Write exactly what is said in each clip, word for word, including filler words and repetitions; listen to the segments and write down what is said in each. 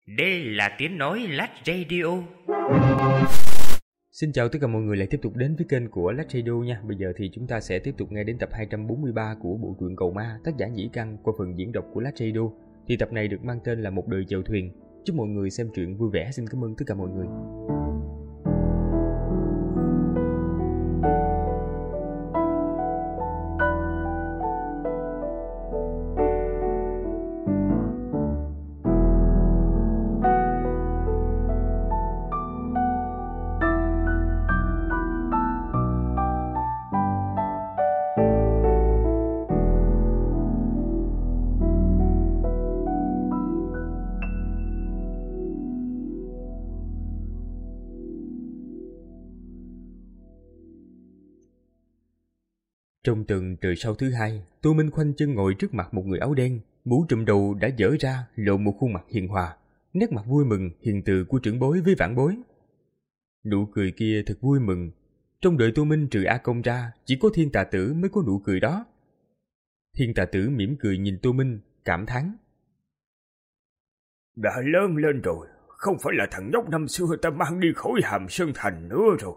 Đây là tiếng nói Lách Radio. Xin chào tất cả mọi người lại tiếp tục đến với kênh của Lách Radio nha. Bây giờ thì chúng ta sẽ tiếp tục nghe đến tập hai trăm bốn mươi ba của bộ truyện Cầu Ma, tác giả Nhĩ Căn qua phần diễn đọc của Lách Radio. Thì tập này được mang tên là Một đời chèo thuyền. Chúc mọi người xem truyện vui vẻ. Xin cảm ơn tất cả mọi người. Trong tầng trời sau thứ hai, Tô Minh khoanh chân ngồi trước mặt một người áo đen, mũ trùm đầu đã dở ra, lộ một khuôn mặt hiền hòa, nét mặt vui mừng, hiền từ của trưởng bối với vãn bối. Nụ cười kia thật vui mừng. Trong đời Tô Minh trừ A Công ra, chỉ có Thiên Tà Tử mới có nụ cười đó. Thiên Tà Tử mỉm cười nhìn Tô Minh, cảm thán: đã lớn lên rồi, không phải là thằng nhóc năm xưa ta mang đi khỏi Hàm Sơn Thành nữa rồi.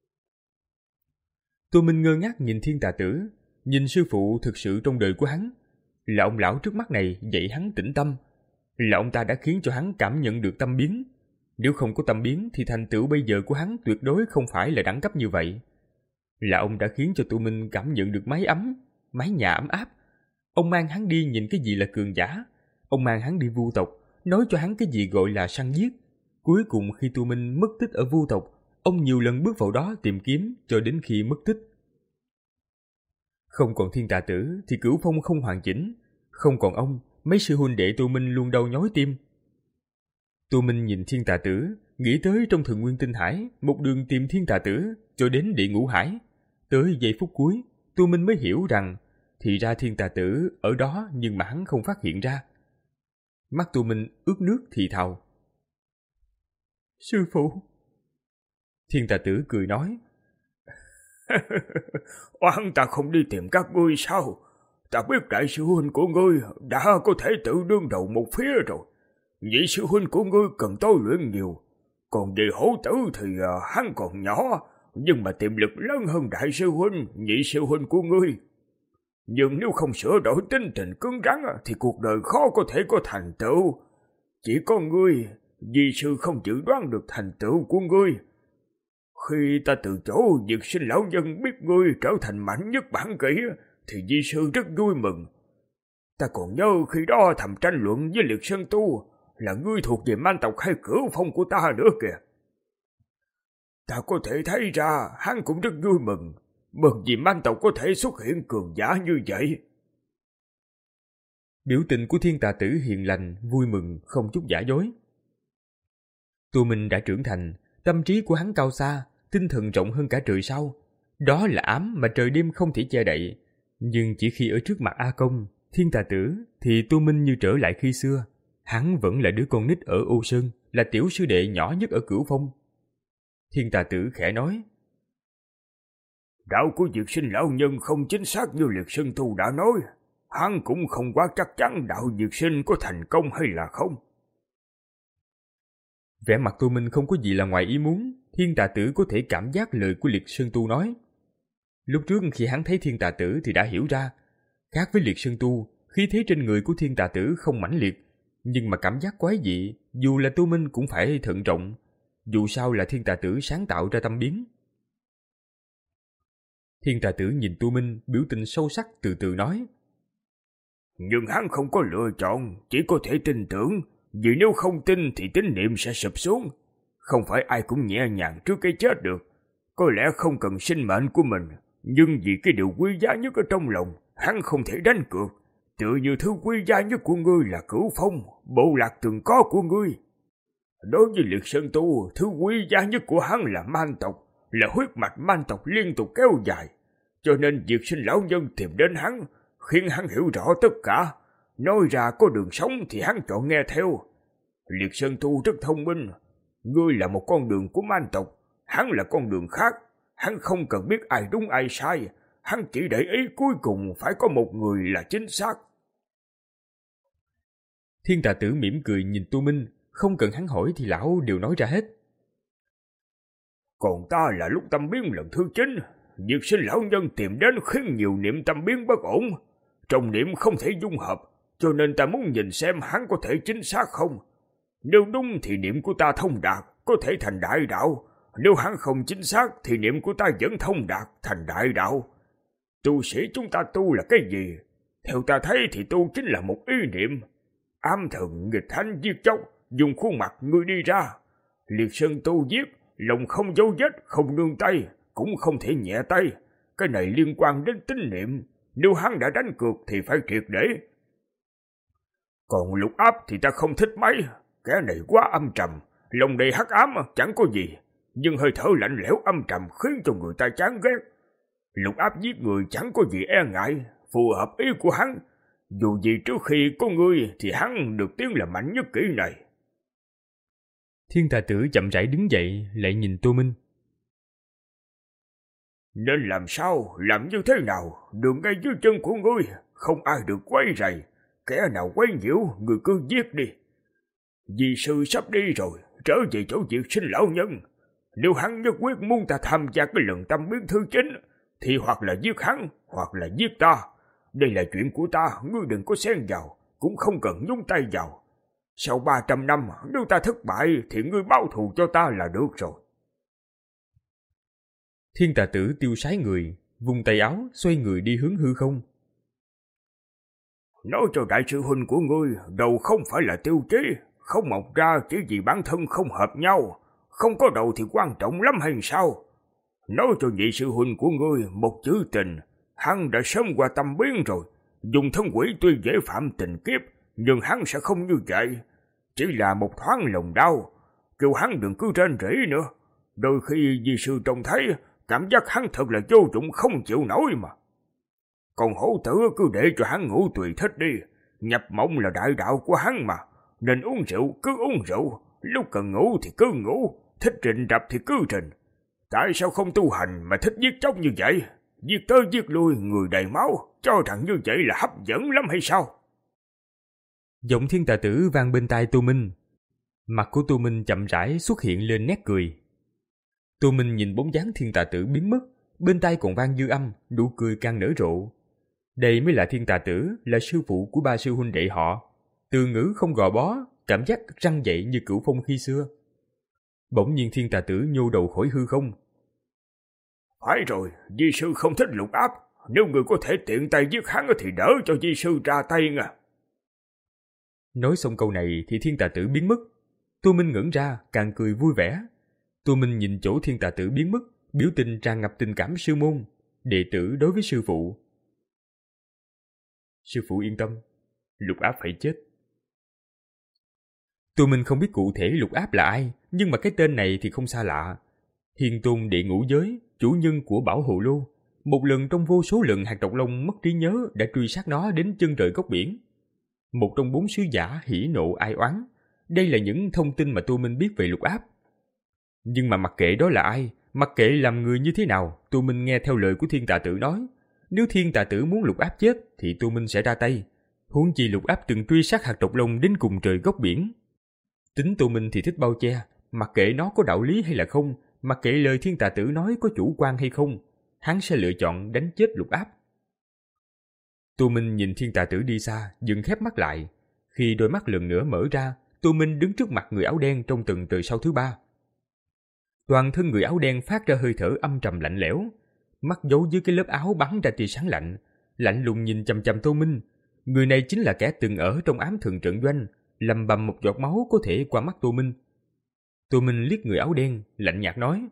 Tô Minh ngơ ngác nhìn Thiên Tà Tử, nhìn sư phụ thực sự trong đời của hắn. Là ông lão trước mắt này dạy hắn tĩnh tâm, là ông ta đã khiến cho hắn cảm nhận được tâm biến. Nếu không có tâm biến thì thành tựu bây giờ của hắn tuyệt đối không phải là đẳng cấp như vậy. Là ông đã khiến cho Tô Minh cảm nhận được mái ấm, mái nhà ấm áp. Ông mang hắn đi nhìn cái gì là cường giả, ông mang hắn đi vu tộc, nói cho hắn cái gì gọi là săn giết. Cuối cùng khi Tô Minh mất tích ở vu tộc, ông nhiều lần bước vào đó tìm kiếm cho đến khi mất tích. Không còn Thiên Tà Tử thì Cửu Phong không hoàn chỉnh, không còn ông, mấy sư huynh đệ Tô Minh luôn đau nhói tim. Tô Minh nhìn Thiên Tà Tử, nghĩ tới trong Thần Nguyên Tinh Hải, một đường tìm Thiên Tà Tử cho đến Địa Ngũ Hải. Tới giây phút cuối, Tô Minh mới hiểu rằng thì ra Thiên Tà Tử ở đó nhưng mà hắn không phát hiện ra. Mắt Tô Minh ướt nước thì thào: "Sư phụ." Thiên Tà Tử cười nói: oan ta không đi tìm các ngươi sao? Ta biết đại sư huynh của ngươi đã có thể tự đương đầu một phía rồi. Nhị sư huynh của ngươi cần tôi luyện nhiều. Còn về hổ tử thì uh, hắn còn nhỏ, nhưng mà tiềm lực lớn hơn đại sư huynh, nhị sư huynh của ngươi. Nhưng nếu không sửa đổi tính tình cứng rắn thì cuộc đời khó có thể có thành tựu. Chỉ có ngươi, di sư không dự đoán được thành tựu của ngươi. Khi ta từ chỗ Dược Sinh lão nhân biết ngươi trở thành mạnh nhất bản kỹ thì di sư rất vui mừng. Ta còn nhớ khi đó thầm tranh luận với Liệt Sơn Tu là ngươi thuộc về Man tộc hay Cửu Phong của ta nữa kìa. Ta có thể thấy ra hắn cũng rất vui mừng, mừng vì Man tộc có thể xuất hiện cường giả như vậy. Biểu tình của Thiên Tà Tử hiền lành, vui mừng, không chút giả dối. Tô Minh đã trưởng thành, tâm trí của hắn cao xa, tinh thần rộng hơn cả trời sao. Đó là ám mà trời đêm không thể che đậy. Nhưng chỉ khi ở trước mặt A Công, Thiên Tà Tử thì Tô Minh như trở lại khi xưa. Hắn vẫn là đứa con nít ở Ô Sơn, là tiểu sư đệ nhỏ nhất ở Cửu Phong. Thiên Tà Tử khẽ nói: đạo của Dược Sinh lão nhân không chính xác như Liệt Sơn Tu đã nói. Hắn cũng không quá chắc chắn đạo Dược Sinh có thành công hay là không. Vẻ mặt Tô Minh không có gì là ngoài ý muốn. Thiên Tà Tử có thể cảm giác lời của Liệt Sơn Tu nói. Lúc trước khi hắn thấy Thiên Tà Tử thì đã hiểu ra, khác với Liệt Sơn Tu, khí thế trên người của Thiên Tà Tử không mãnh liệt, nhưng mà cảm giác quái dị, dù là Tô Minh cũng phải thận trọng. Dù sao là Thiên Tà Tử sáng tạo ra tâm biến. Thiên Tà Tử nhìn Tô Minh, biểu tình sâu sắc từ từ nói: nhưng hắn không có lựa chọn, chỉ có thể tin tưởng, vì nếu không tin thì tín niệm sẽ sụp xuống. Không phải ai cũng nhẹ nhàng trước cái chết được. Có lẽ không cần sinh mệnh của mình, nhưng vì cái điều quý giá nhất ở trong lòng, hắn không thể đánh cược. Tựa như thứ quý giá nhất của ngươi là Cửu Phong, bộ lạc từng có của ngươi. Đối với Liệt Sơn Tu, thứ quý giá nhất của hắn là Man tộc, là huyết mạch Man tộc liên tục kéo dài. Cho nên Dược Sinh lão nhân tìm đến hắn, khiến hắn hiểu rõ tất cả. Nói ra có đường sống thì hắn chọn nghe theo. Liệt Sơn Tu rất thông minh. Ngươi là một con đường của Man tộc, hắn là con đường khác. Hắn không cần biết ai đúng ai sai, hắn chỉ để ý cuối cùng phải có một người là chính xác. Thiên Tà Tử mỉm cười nhìn Tô Minh, không cần hắn hỏi thì lão đều nói ra hết. Còn ta là lúc tâm biến lần thứ chín, việc sinh lão nhân tìm đến khiến nhiều niệm tâm biến bất ổn. Trong niệm không thể dung hợp, cho nên ta muốn nhìn xem hắn có thể chính xác không. Nếu đúng thì niệm của ta thông đạt, có thể thành đại đạo. Nếu hắn không chính xác thì niệm của ta vẫn thông đạt, thành đại đạo. Tu sĩ chúng ta tu là cái gì? Theo ta thấy thì tu chính là một ý niệm. Ám thần nghịch thánh giết chóc, dùng khuôn mặt ngươi đi ra. Liệt sơn tu giết, lòng không dấu vết, không nương tay, cũng không thể nhẹ tay. Cái này liên quan đến tín niệm. Nếu hắn đã đánh cược thì phải triệt để. Còn Lục Áp thì ta không thích mấy. Kẻ này quá âm trầm, lòng đầy hắc ám chẳng có gì, nhưng hơi thở lạnh lẽo âm trầm khiến cho người ta chán ghét. Lục Áp giết người chẳng có gì e ngại, phù hợp ý của hắn. Dù gì trước khi có ngươi thì hắn được tiếng là mạnh nhất kỹ này. Thiên Tà Tử chậm rãi đứng dậy, lại nhìn Tô Minh. Nên làm sao, làm như thế nào, đường ngay dưới chân của ngươi, không ai được quấy rầy. Kẻ nào quấy nhiễu, ngươi cứ giết đi. Di sư sắp đi rồi, trở về chỗ việc sinh lão nhân. Nếu hắn nhất quyết muốn ta tham gia cái lần tâm biến thứ chín, thì hoặc là giết hắn, hoặc là giết ta. Đây là chuyện của ta, ngươi đừng có xen vào, cũng không cần nhúng tay vào. Sau ba trăm năm, nếu ta thất bại, thì ngươi báo thù cho ta là được rồi. Thiên Tà Tử tiêu sái người, vùng tay áo, xoay người đi hướng hư không. Nói cho đại sư huynh của ngươi, đầu không phải là tiêu chí, không mọc ra chỉ vì bản thân không hợp nhau. Không có đầu thì quan trọng lắm hay sao? Nói cho nhị sư huynh của ngươi một chữ tình, hắn đã sớm qua tâm biến rồi. Dùng thân quỷ tuy dễ phạm tình kiếp, nhưng hắn sẽ không như vậy. Chỉ là một thoáng lòng đau, kêu hắn đừng cứ rên rỉ nữa. Đôi khi di sư trông thấy, cảm giác hắn thật là vô dụng không chịu nổi mà. Còn hổ tử cứ để cho hắn ngủ tùy thích đi. Nhập mộng là đại đạo của hắn mà. Nên uống rượu cứ uống rượu, lúc cần ngủ thì cứ ngủ, thích rình rập thì cứ rình. Tại sao không tu hành mà thích giết chóc như vậy? Giết tới giết lui người đầy máu, cho rằng như vậy là hấp dẫn lắm hay sao? Giọng Thiên Tà Tử vang bên tai Tô Minh. Mặt của Tô Minh chậm rãi xuất hiện lên nét cười. Tô Minh nhìn bóng dáng Thiên Tà Tử biến mất, bên tai còn vang dư âm, nụ cười càng nở rộ. Đây mới là Thiên Tà Tử, là sư phụ của ba sư huynh đệ họ. Từ ngữ không gò bó, cảm giác răng dậy như cửu phong khi xưa. Bỗng nhiên Thiên Tà Tử nhô đầu khỏi hư không. Phải rồi, di sư không thích Lục Áp. Nếu người có thể tiện tay giết hắn thì đỡ cho di sư ra tay nha. Nói xong câu này thì Thiên Tà Tử biến mất. Tô Minh ngẩn ra, càng cười vui vẻ. Tô Minh nhìn chỗ Thiên Tà Tử biến mất, biểu tình tràn ngập tình cảm sư môn, đệ tử đối với sư phụ. Sư phụ yên tâm, Lục Áp phải chết. Tô Minh không biết cụ thể Lục Áp là ai, nhưng mà cái tên này thì không xa lạ. Hiền tôn đệ ngũ giới, chủ nhân của Bảo Hộ Lô. Một lần trong vô số lần hạt độc long mất trí nhớ đã truy sát nó đến chân trời góc biển. Một trong bốn sứ giả hỉ nộ ai oán. Đây là những thông tin mà Tô Minh biết về Lục Áp. Nhưng mà mặc kệ đó là ai, mặc kệ làm người như thế nào, Tô Minh nghe theo lời của Thiên Tà Tử nói. Nếu Thiên Tà Tử muốn Lục Áp chết thì Tô Minh sẽ ra tay. Huống chi Lục Áp từng truy sát hạt độc long đến cùng trời góc biển. Tính Tô Minh thì thích bao che, mặc kệ nó có đạo lý hay là không, mặc kệ lời Thiên Tà Tử nói có chủ quan hay không, hắn sẽ lựa chọn đánh chết Lục Áp. Tô Minh nhìn Thiên Tà Tử đi xa, dừng khép mắt lại. Khi đôi mắt lần nữa mở ra, Tô Minh đứng trước mặt người áo đen trong tầng trời sau thứ ba. Toàn thân người áo đen phát ra hơi thở âm trầm lạnh lẽo, mắt giấu dưới cái lớp áo bắn ra tia sáng lạnh, lạnh lùng nhìn chằm chằm Tô Minh. Người này chính là kẻ từng ở trong ám thần trận doanh, lầm bầm một giọt máu có thể qua mắt Tô Minh. Tô Minh liếc người áo đen, lạnh nhạt nói: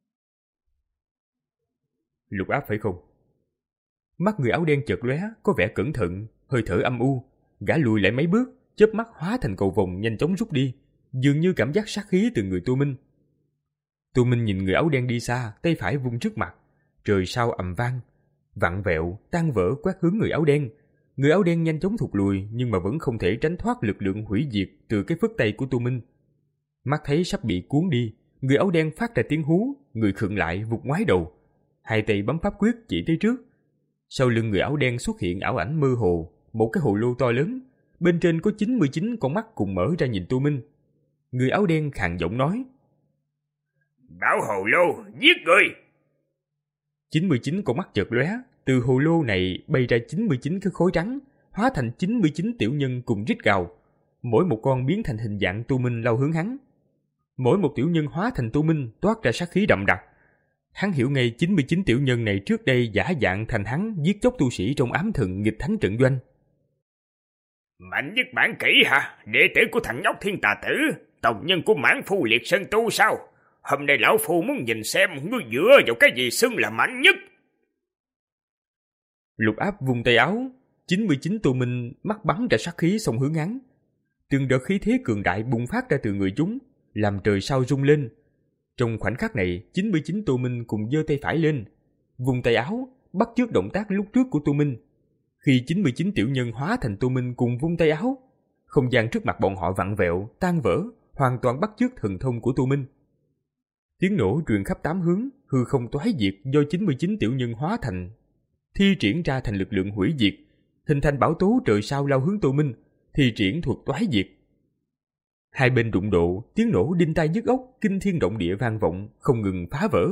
Lục Áp phải không? Mắt người áo đen chợt lóe, có vẻ cẩn thận, hơi thở âm u. Gã lùi lại mấy bước, chớp mắt hóa thành cầu vồng nhanh chóng rút đi, dường như cảm giác sát khí từ người Tô Minh. Tô Minh nhìn người áo đen đi xa, tay phải vung trước mặt, trời sao ầm vang, vặn vẹo, tan vỡ quét hướng người áo đen. Người áo đen nhanh chóng thụt lùi, nhưng mà vẫn không thể tránh thoát lực lượng hủy diệt từ cái phất tay của Tô Minh. Mắt thấy sắp bị cuốn đi, người áo đen phát ra tiếng hú, người khựng lại vụt ngoái đầu, hai tay bấm pháp quyết chỉ tới trước. Sau lưng người áo đen xuất hiện ảo ảnh mơ hồ, một cái hồ lô to lớn, bên trên có chín mươi chín con mắt cùng mở ra nhìn Tô Minh. Người áo đen khàn giọng nói: Bảo hồ lô, giết người! chín mươi chín con mắt chợt lóe, từ hồ lô này bay ra chín mươi chín cái khối trắng, hóa thành chín mươi chín tiểu nhân cùng rít gào. Mỗi một con biến thành hình dạng tu minh lao hướng hắn. Mỗi một tiểu nhân hóa thành tu minh toát ra sát khí đậm đặc. Hắn hiểu ngay chín mươi chín tiểu nhân này trước đây giả dạng thành hắn giết chóc tu sĩ trong ám thần nghịch thánh trận doanh. Mạnh nhất mãn kỹ hả? Đệ tử của thằng nhóc Thiên Tà Tử, tộc nhân của mãn phu liệt sơn tu sao? Hôm nay lão phu muốn nhìn xem ngươi dựa vào cái gì xưng là mạnh nhất. Lục Áp vung tay áo, chín mươi chín tu minh mắt bắn ra sát khí xông hướng hắn. Từng đợt khí thế cường đại bùng phát ra từ người chúng, làm trời sao rung lên. Trong khoảnh khắc này, chín mươi chín tu minh cùng giơ tay phải lên, vung tay áo, bắt chước động tác lúc trước của tu minh. Khi chín mươi chín tiểu nhân hóa thành tu minh cùng vung tay áo, không gian trước mặt bọn họ vặn vẹo, tan vỡ, hoàn toàn bắt chước thần thông của tu minh. Tiếng nổ truyền khắp tám hướng, hư không toái diệt do chín mươi chín tiểu nhân hóa thành, thi triển ra thành lực lượng hủy diệt, hình thành bão tố trời sao lao hướng tu minh, thi triển thuật toái diệt. Hai bên đụng độ, tiếng nổ đinh tai nhức óc, kinh thiên động địa vang vọng, không ngừng phá vỡ.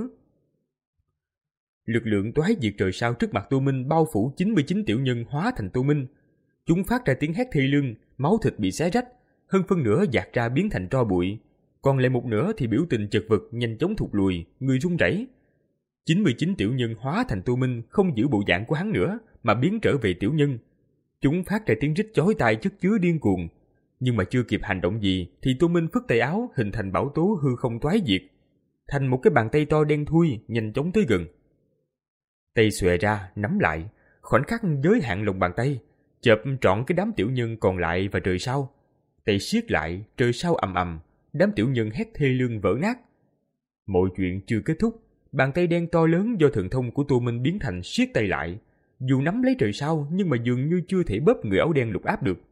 Lực lượng toái diệt trời sao trước mặt tu minh bao phủ chín mươi chín tiểu nhân hóa thành tu minh. Chúng phát ra tiếng hét thê lương, máu thịt bị xé rách, hơn phân nửa dạt ra biến thành tro bụi, còn lại một nửa thì biểu tình chật vật nhanh chóng thụt lùi, người run rẩy. chín mươi chín tiểu nhân hóa thành tu minh không giữ bộ dạng của hắn nữa mà biến trở về tiểu nhân. Chúng phát ra tiếng rít chói tai chất chứa điên cuồng, nhưng mà chưa kịp hành động gì thì tu minh phất tay áo hình thành bão tố hư không toái diệt, thành một cái bàn tay to đen thui nhanh chóng tới gần. Tay xòe ra nắm lại, khoảnh khắc giới hạn lòng bàn tay, chộp trọn cái đám tiểu nhân còn lại và trời sao. Tay siết lại, trời sao ầm ầm, đám tiểu nhân hét thê lương vỡ nát. Mọi chuyện chưa kết thúc, bàn tay đen to lớn do thần thông của tu minh biến thành siết tay lại, dù nắm lấy trời sao nhưng mà dường như chưa thể bóp người áo đen Lục Áp được.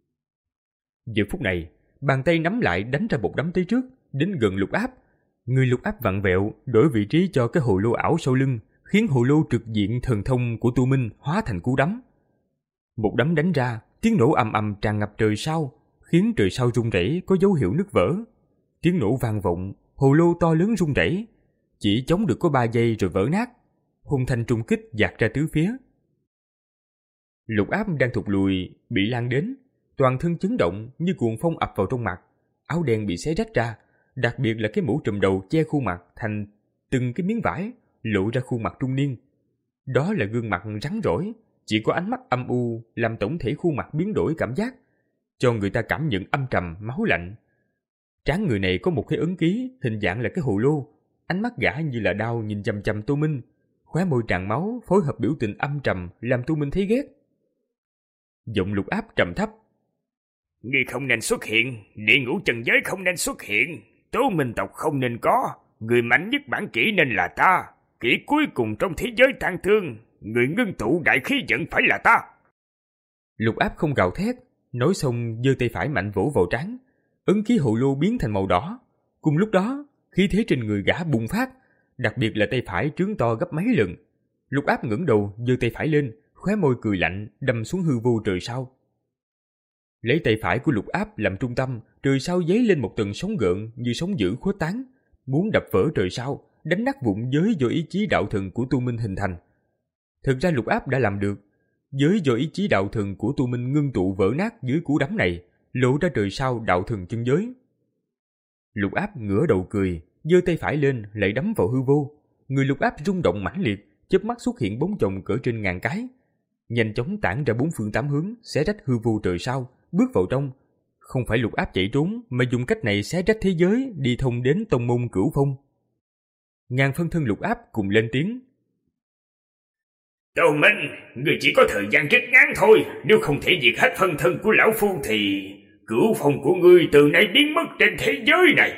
Giờ phút này, bàn tay nắm lại đánh ra một đấm tới trước, đến gần Lục Áp. Người Lục Áp vặn vẹo, đổi vị trí cho cái hồ lô ảo sau lưng, khiến hồ lô trực diện thần thông của tu minh hóa thành cú đấm. Một đấm đánh ra, tiếng nổ ầm ầm tràn ngập trời sao, khiến trời sao rung rẩy, có dấu hiệu nứt vỡ. Tiếng nổ vang vọng, hồ lô to lớn rung rẩy, chỉ chống được có ba giây rồi vỡ nát. Hung thanh trung kích dạt ra tứ phía. Lục Áp đang thụt lùi, bị lan đến, toàn thân chấn động như cuồng phong ập vào trong mặt, áo đen bị xé rách ra, đặc biệt là cái mũ trùm đầu che khuôn mặt thành từng cái miếng vải, lộ ra khuôn mặt trung niên. Đó là gương mặt rắn rỏi, chỉ có ánh mắt âm u làm tổng thể khuôn mặt biến đổi cảm giác, cho người ta cảm nhận âm trầm, máu lạnh. Trán người này có một cái ấn ký hình dạng là cái hồ lô, ánh mắt gã như là đao nhìn chằm chằm Tô Minh, khóe môi tràn máu phối hợp biểu tình âm trầm làm Tô Minh thấy ghét. Giọng Lục Áp trầm thấp: Ngươi không nên xuất hiện, địa ngũ trần giới không nên xuất hiện, Tố Minh tộc không nên có, người mạnh nhất bản kỹ nên là ta, kỹ cuối cùng trong thế giới tang thương, người ngưng tụ đại khí vận phải là ta. Lục Áp không gào thét, nói xong giơ tay phải mạnh vỗ vào trán, ấn ký hồ lô biến thành màu đỏ. Cùng lúc đó, khí thế trên người gã bùng phát, đặc biệt là tay phải trướng to gấp mấy lần. Lục Áp ngẩng đầu giơ tay phải lên, khóe môi cười lạnh đâm xuống hư vô trời sao. Lấy tay phải của Lục Áp làm trung tâm, trời sao dấy lên một tầng sóng gợn như sóng dữ khuếch tán, muốn đập vỡ trời sao, đánh nát vụn giới do ý chí đạo thần của Tu Minh hình thành. Thực ra Lục Áp đã làm được, giới do ý chí đạo thần của Tu Minh ngưng tụ vỡ nát dưới cú đấm này, lộ ra trời sao đạo thần chân giới. Lục Áp ngửa đầu cười, giơ tay phải lên lại đấm vào hư vô. Người Lục Áp rung động mãnh liệt, chớp mắt xuất hiện bóng chồng cỡ trên ngàn cái, nhanh chóng tản ra bốn phương tám hướng, xé rách hư vô trời sao, bước vào trong. Không phải Lục Áp chạy trốn, mà dùng cách này xé rách thế giới, đi thông đến tông môn Cửu Phong. Ngàn phân thân Lục Áp cùng lên tiếng: Tô Minh, người chỉ có thời gian rất ngắn thôi, nếu không thể diệt hết phân thân của lão phu thì Cửu Phong của ngươi từ nay biến mất trên thế giới này.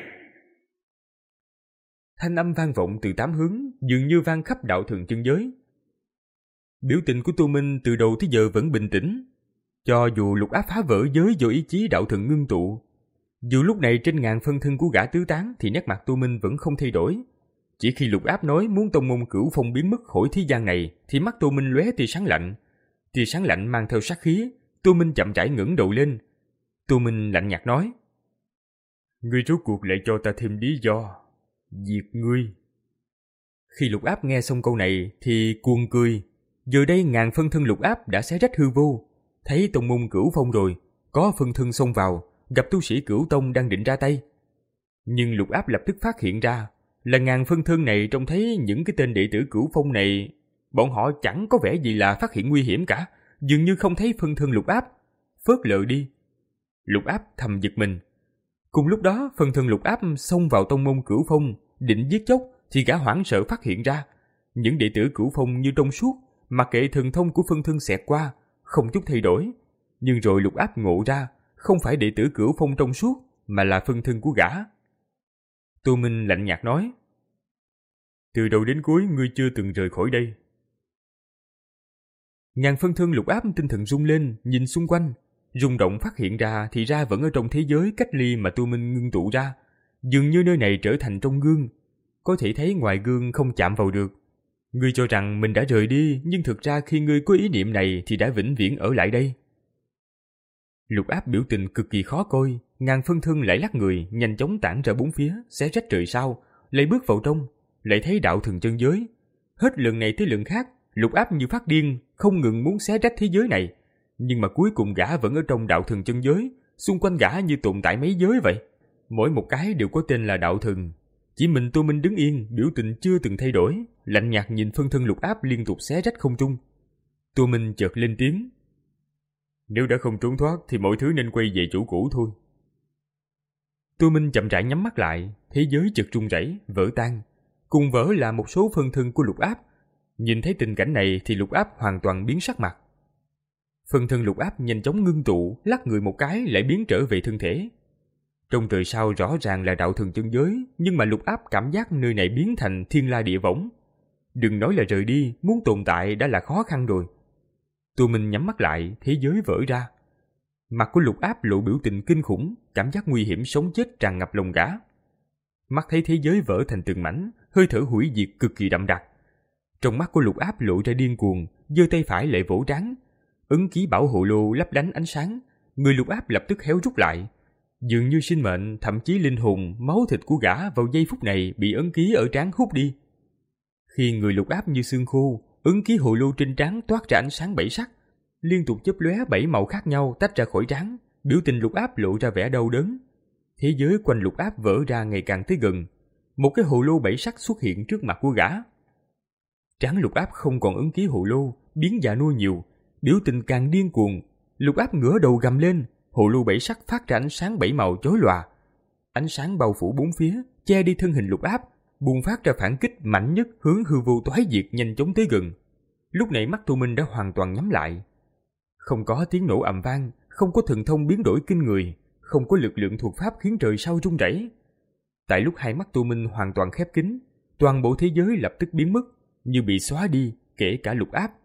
Thanh âm vang vọng từ tám hướng, dường như vang khắp đạo thần chân giới. Biểu tình của Tô Minh từ đầu tới giờ vẫn bình tĩnh, cho dù Lục Áp phá vỡ giới do ý chí đạo thần ngưng tụ. Dù lúc này trên ngàn phân thân của gã tứ tán thì nét mặt Tô Minh vẫn không thay đổi. Chỉ khi Lục Áp nói muốn tông môn Cửu Phong biến mất khỏi thế gian này thì mắt Tô Minh lóe tia sáng lạnh. Tia sáng lạnh mang theo sát khí. Tô Minh chậm rãi ngẩng đầu lên. Tô Minh lạnh nhạt nói: Ngươi rốt cuộc lại cho ta thêm lý do. Diệt ngươi. Khi Lục Áp nghe xong câu này thì cuồng cười. Giờ đây ngàn phân thân Lục Áp đã xé rách hư vô. Thấy tông môn Cửu Phong rồi, có phân thân xông vào, gặp tu sĩ Cửu Tông đang định ra tay. Nhưng Lục Áp lập tức phát hiện ra là ngàn phân thân này trông thấy những cái tên đệ tử Cửu Phong này, bọn họ chẳng có vẻ gì là phát hiện nguy hiểm cả, dường như không thấy phân thân Lục Áp, phớt lờ đi. Lục Áp thầm giật mình. Cùng lúc đó, phân thân Lục Áp xông vào tông môn Cửu Phong, định giết chóc thì gã hoảng sợ phát hiện ra, những đệ tử Cửu Phong như trong suốt, mặc kệ thần thông của phân thân xẹt qua, không chút thay đổi. Nhưng rồi Lục Áp ngộ ra, không phải đệ tử Cửu Phong trong suốt, mà là phân thân của gã. Tô Minh lạnh nhạt nói: từ đầu đến cuối ngươi chưa từng rời khỏi đây. Ngàn phân thân Lục Áp tinh thần rung lên, nhìn xung quanh, rung động phát hiện ra thì ra vẫn ở trong thế giới cách ly mà Tô Minh ngưng tụ ra. Dường như nơi này trở thành trong gương, có thể thấy ngoài gương không chạm vào được. Ngươi cho rằng mình đã rời đi, nhưng thực ra khi ngươi có ý niệm này thì đã vĩnh viễn ở lại đây. Lục Áp biểu tình cực kỳ khó coi, ngàn phân thân lại lắc người, nhanh chóng tản ra bốn phía, xé rách trời sao, lại bước vào trong, lại thấy đạo thần chân giới. Hết lần này tới lần khác, Lục Áp như phát điên, không ngừng muốn xé rách thế giới này. Nhưng mà cuối cùng gã vẫn ở trong đạo thần chân giới, xung quanh gã như tồn tại mấy giới vậy. Mỗi một cái đều có tên là đạo thần. Chỉ mình Tô Minh đứng yên, biểu tình chưa từng thay đổi, lạnh nhạt nhìn phân thân Lục Áp liên tục xé rách không trung. Tô Minh chợt lên tiếng: nếu đã không trốn thoát thì mọi thứ nên quay về chủ cũ thôi. Tô Minh chậm rãi nhắm mắt lại, thế giới chợt rung rẩy, vỡ tan. Cùng vỡ là một số phân thân của Lục Áp. Nhìn thấy tình cảnh này thì Lục Áp hoàn toàn biến sắc mặt. Phân thân Lục Áp nhanh chóng ngưng tụ, lắc người một cái lại biến trở về thân thể. Trong trời sao rõ ràng là đạo thần chân giới, nhưng mà Lục Áp cảm giác nơi này biến thành thiên la địa võng. Đừng nói là rời đi, muốn tồn tại đã là khó khăn rồi. Tô Minh nhắm mắt lại, thế giới vỡ ra. Mặt của Lục Áp lộ biểu tình kinh khủng, cảm giác nguy hiểm sống chết tràn ngập lòng gã. Mắt thấy thế giới vỡ thành từng mảnh, hơi thở hủy diệt cực kỳ đậm đặc. Trong mắt của Lục Áp lộ ra điên cuồng, giơ tay phải lại vỗ trán. Ấn ký bảo hộ lô lấp lánh ánh sáng, người Lục Áp lập tức héo rút lại. Dường như sinh mệnh, thậm chí linh hồn, máu thịt của gã vào giây phút này bị ấn ký ở trán hút đi. Khi người Lục Áp như xương khô, ấn ký hộ lô trên trán toát ra ánh sáng bảy sắc, liên tục chớp lóe bảy màu khác nhau tách ra khỏi trán. Biểu tình Lục Áp lộ ra vẻ đau đớn. Thế giới quanh Lục Áp vỡ ra ngày càng tới gần. Một cái hộ lô bảy sắc xuất hiện trước mặt của gã. Trán Lục Áp không còn ấn ký hộ lô, biến già nua nhiều, biểu tình càng điên cuồng. Lục Áp ngửa đầu gầm lên, hộ lô bảy sắc phát ra ánh sáng bảy màu chói lòa. Ánh sáng bao phủ bốn phía, che đi thân hình Lục Áp, bùng phát ra phản kích mạnh nhất hướng hư vô toái diệt nhanh chóng tới gần. Lúc này mắt Tô Minh đã hoàn toàn nhắm lại. Không có tiếng nổ ầm vang, không có thần thông biến đổi kinh người, không có lực lượng thuộc pháp khiến trời sao rung rẩy. Tại lúc hai mắt Tô Minh hoàn toàn khép kín, toàn bộ thế giới lập tức biến mất, như bị xóa đi, kể cả Lục Áp.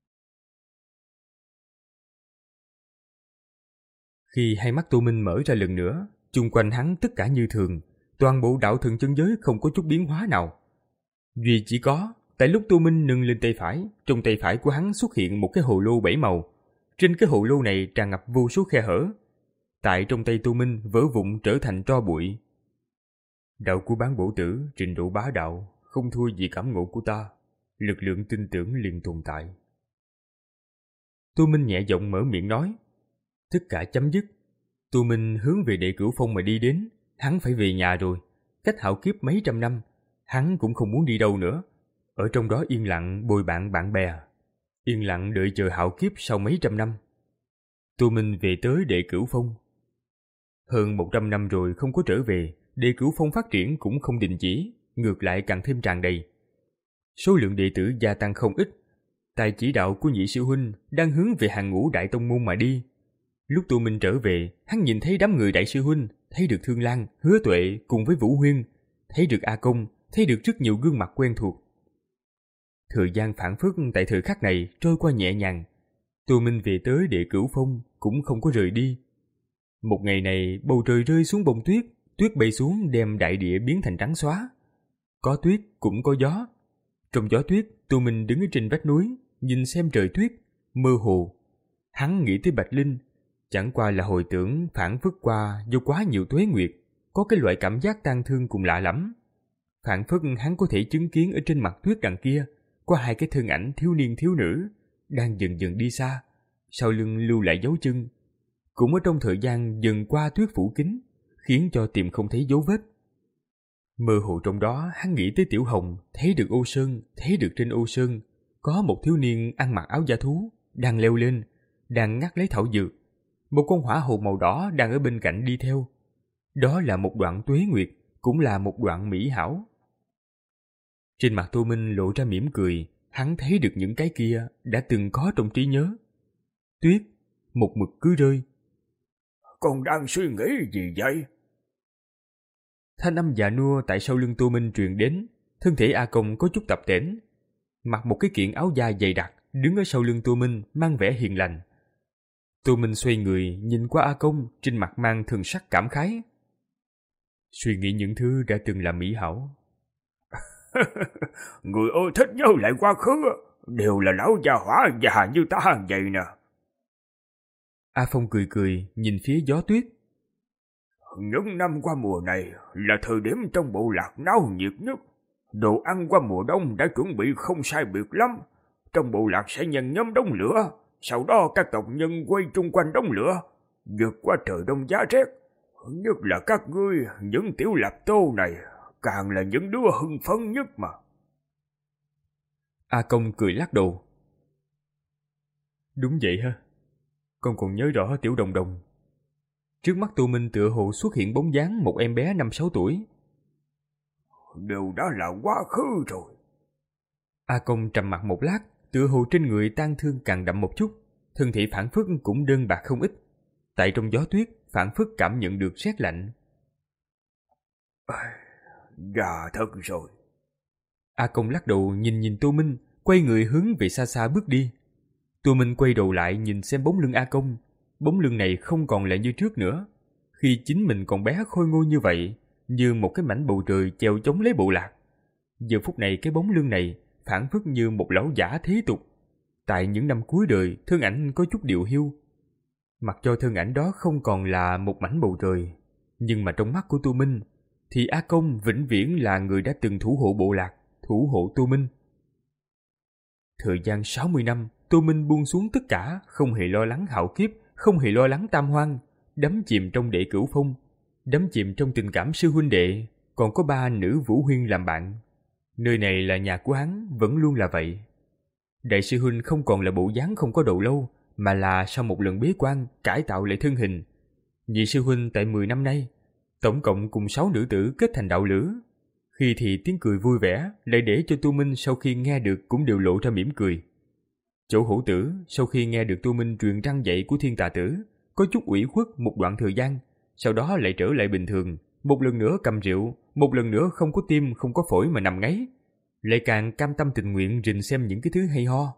Khi hai mắt Tô Minh mở ra lần nữa, chung quanh hắn tất cả như thường, toàn bộ đạo thần chân giới không có chút biến hóa nào. Duy chỉ có, tại lúc Tô Minh nâng lên tay phải, trong tay phải của hắn xuất hiện một cái hồ lô bảy màu. Trên cái hồ lô này tràn ngập vô số khe hở. Tại trong tay Tô Minh vỡ vụn trở thành tro bụi. Đạo của bán bổ tử, trình độ bá đạo, không thua gì cảm ngộ của ta. Lực lượng tin tưởng liền tồn tại. Tô Minh nhẹ giọng mở miệng nói. Tất cả chấm dứt. Tô Minh hướng về Đệ Cửu Phong mà đi đến. Hắn phải về nhà rồi. Cách hạo kiếp mấy trăm năm, hắn cũng không muốn đi đâu nữa. Ở trong đó yên lặng bồi bạn bạn bè. Yên lặng đợi chờ hạo kiếp sau mấy trăm năm. Tô Minh về tới Đệ Cửu Phong. Hơn một trăm năm rồi không có trở về, Đệ Cửu Phong phát triển cũng không đình chỉ, ngược lại càng thêm tràn đầy. Số lượng đệ tử gia tăng không ít. Tài chỉ đạo của Nhị sư huynh đang hướng về hàng ngũ đại tông môn mà đi. Lúc Tô Minh trở về, hắn nhìn thấy đám người đại sư huynh, thấy được Thương Lan, Hứa Tuệ cùng với Vũ Huyên, thấy được A Công, thấy được rất nhiều gương mặt quen thuộc. Thời gian phảng phất tại thời khắc này trôi qua nhẹ nhàng. Tô Minh về tới Đệ Cửu Phong cũng không có rời đi. Một ngày này bầu trời rơi xuống bông tuyết, tuyết bay xuống đem đại địa biến thành trắng xóa. Có tuyết cũng có gió. Trong gió tuyết, Tô Minh đứng ở trên vách núi, nhìn xem trời tuyết, mơ hồ. Hắn nghĩ tới Bạch Linh, chẳng qua là hồi tưởng phản phất qua do quá nhiều tuế nguyệt, có cái loại cảm giác tang thương cùng lạ lắm. Phảng phất hắn có thể chứng kiến ở trên mặt tuyết đằng kia có hai cái thân ảnh thiếu niên thiếu nữ đang dần dần đi xa, sau lưng lưu lại dấu chân. Cũng ở trong thời gian dần qua tuyết phủ kín, khiến cho tìm không thấy dấu vết. Mơ hồ trong đó hắn nghĩ tới Tiểu Hồng, thấy được ô sơn, thấy được trên ô sơn có một thiếu niên ăn mặc áo da thú đang leo lên, đang ngắt lấy thảo dược. Một con hỏa hồ màu đỏ đang ở bên cạnh đi theo. Đó là một đoạn tuế nguyệt, cũng là một đoạn mỹ hảo. Trên mặt Tô Minh lộ ra mỉm cười, hắn thấy được những cái kia đã từng có trong trí nhớ. Tuyết một mực cứ rơi. Con đang suy nghĩ gì vậy? Thanh âm già nua tại sau lưng Tô Minh truyền đến. Thân thể A Công có chút tập tễnh, mặc một cái kiện áo da dày đặc, đứng ở sau lưng Tô Minh mang vẻ hiền lành. Tô Minh xoay người nhìn qua A Công, trên mặt mang thần sắc cảm khái. Suy nghĩ những thứ đã từng là mỹ hảo. Người ơi thích nhớ lại quá khứ, đều là lão già hỏa già như ta vậy nè. A Phong cười cười nhìn phía gió tuyết. Những năm qua mùa này là thời điểm trong bộ lạc náo nhiệt nhất. Đồ ăn qua mùa đông đã chuẩn bị không sai biệt lắm. Trong bộ lạc sẽ nhân nhóm đống lửa, sau đó các tộc nhân quay chung quanh đống lửa, vượt qua trời đông giá rét. Nhất là các ngươi, những tiểu lạp tô này, càng là những đứa hưng phấn nhất mà. A Công cười lắc đầu. Đúng vậy ha, con còn nhớ rõ Tiểu Đồng Đồng. Trước mắt Tô Minh tựa hồ xuất hiện bóng dáng một em bé năm sáu tuổi. Đều đã là quá khứ rồi. A Công trầm mặt một lát, tựa hồ trên người tang thương càng đậm một chút, thân thể phản phất cũng đơn bạc không ít. Tại trong gió tuyết, phản phất cảm nhận được rét lạnh. Già thật rồi. A Công lắc đầu nhìn nhìn Tô Minh, quay người hướng về xa xa bước đi. Tô Minh quay đầu lại nhìn xem bóng lưng A Công. Bóng lưng này không còn là như trước nữa. Khi chính mình còn bé khôi ngô như vậy, như một cái mảnh bầu trời treo chống lấy bộ lạc. Giờ phút này cái bóng lưng này phản phất như một lão giả thế tục. Tại những năm cuối đời, thân ảnh có chút điệu hiu. Mặc cho thân ảnh đó không còn là một mảnh bầu trời, nhưng mà trong mắt của Tô Minh thì A Công vĩnh viễn là người đã từng thủ hộ bộ lạc, thủ hộ Tô Minh. Thời gian sáu mươi năm, Tô Minh buông xuống tất cả, không hề lo lắng hạo kiếp, không hề lo lắng tam hoang, đắm chìm trong đệ cửu phong, đắm chìm trong tình cảm sư huynh đệ, còn có ba nữ vũ huyên làm bạn. Nơi này là nhà của hắn, vẫn luôn là vậy. Đại sư huynh không còn là bộ dáng không có đầu lâu, mà là sau một lần bế quan cải tạo lại thân hình. Nhị sư huynh tại mười năm nay, tổng cộng cùng sáu nữ tử kết thành đạo lữ. Khi thì tiếng cười vui vẻ, lại để cho Tô Minh sau khi nghe được cũng đều lộ ra mỉm cười. Chỗ hữu tử sau khi nghe được Tô Minh truyền răn dạy của thiên tà tử, có chút ủy khuất một đoạn thời gian, sau đó lại trở lại bình thường, một lần nữa cầm rượu, một lần nữa không có tim không có phổi mà nằm ngáy, lại càng cam tâm tình nguyện rình xem những cái thứ hay ho.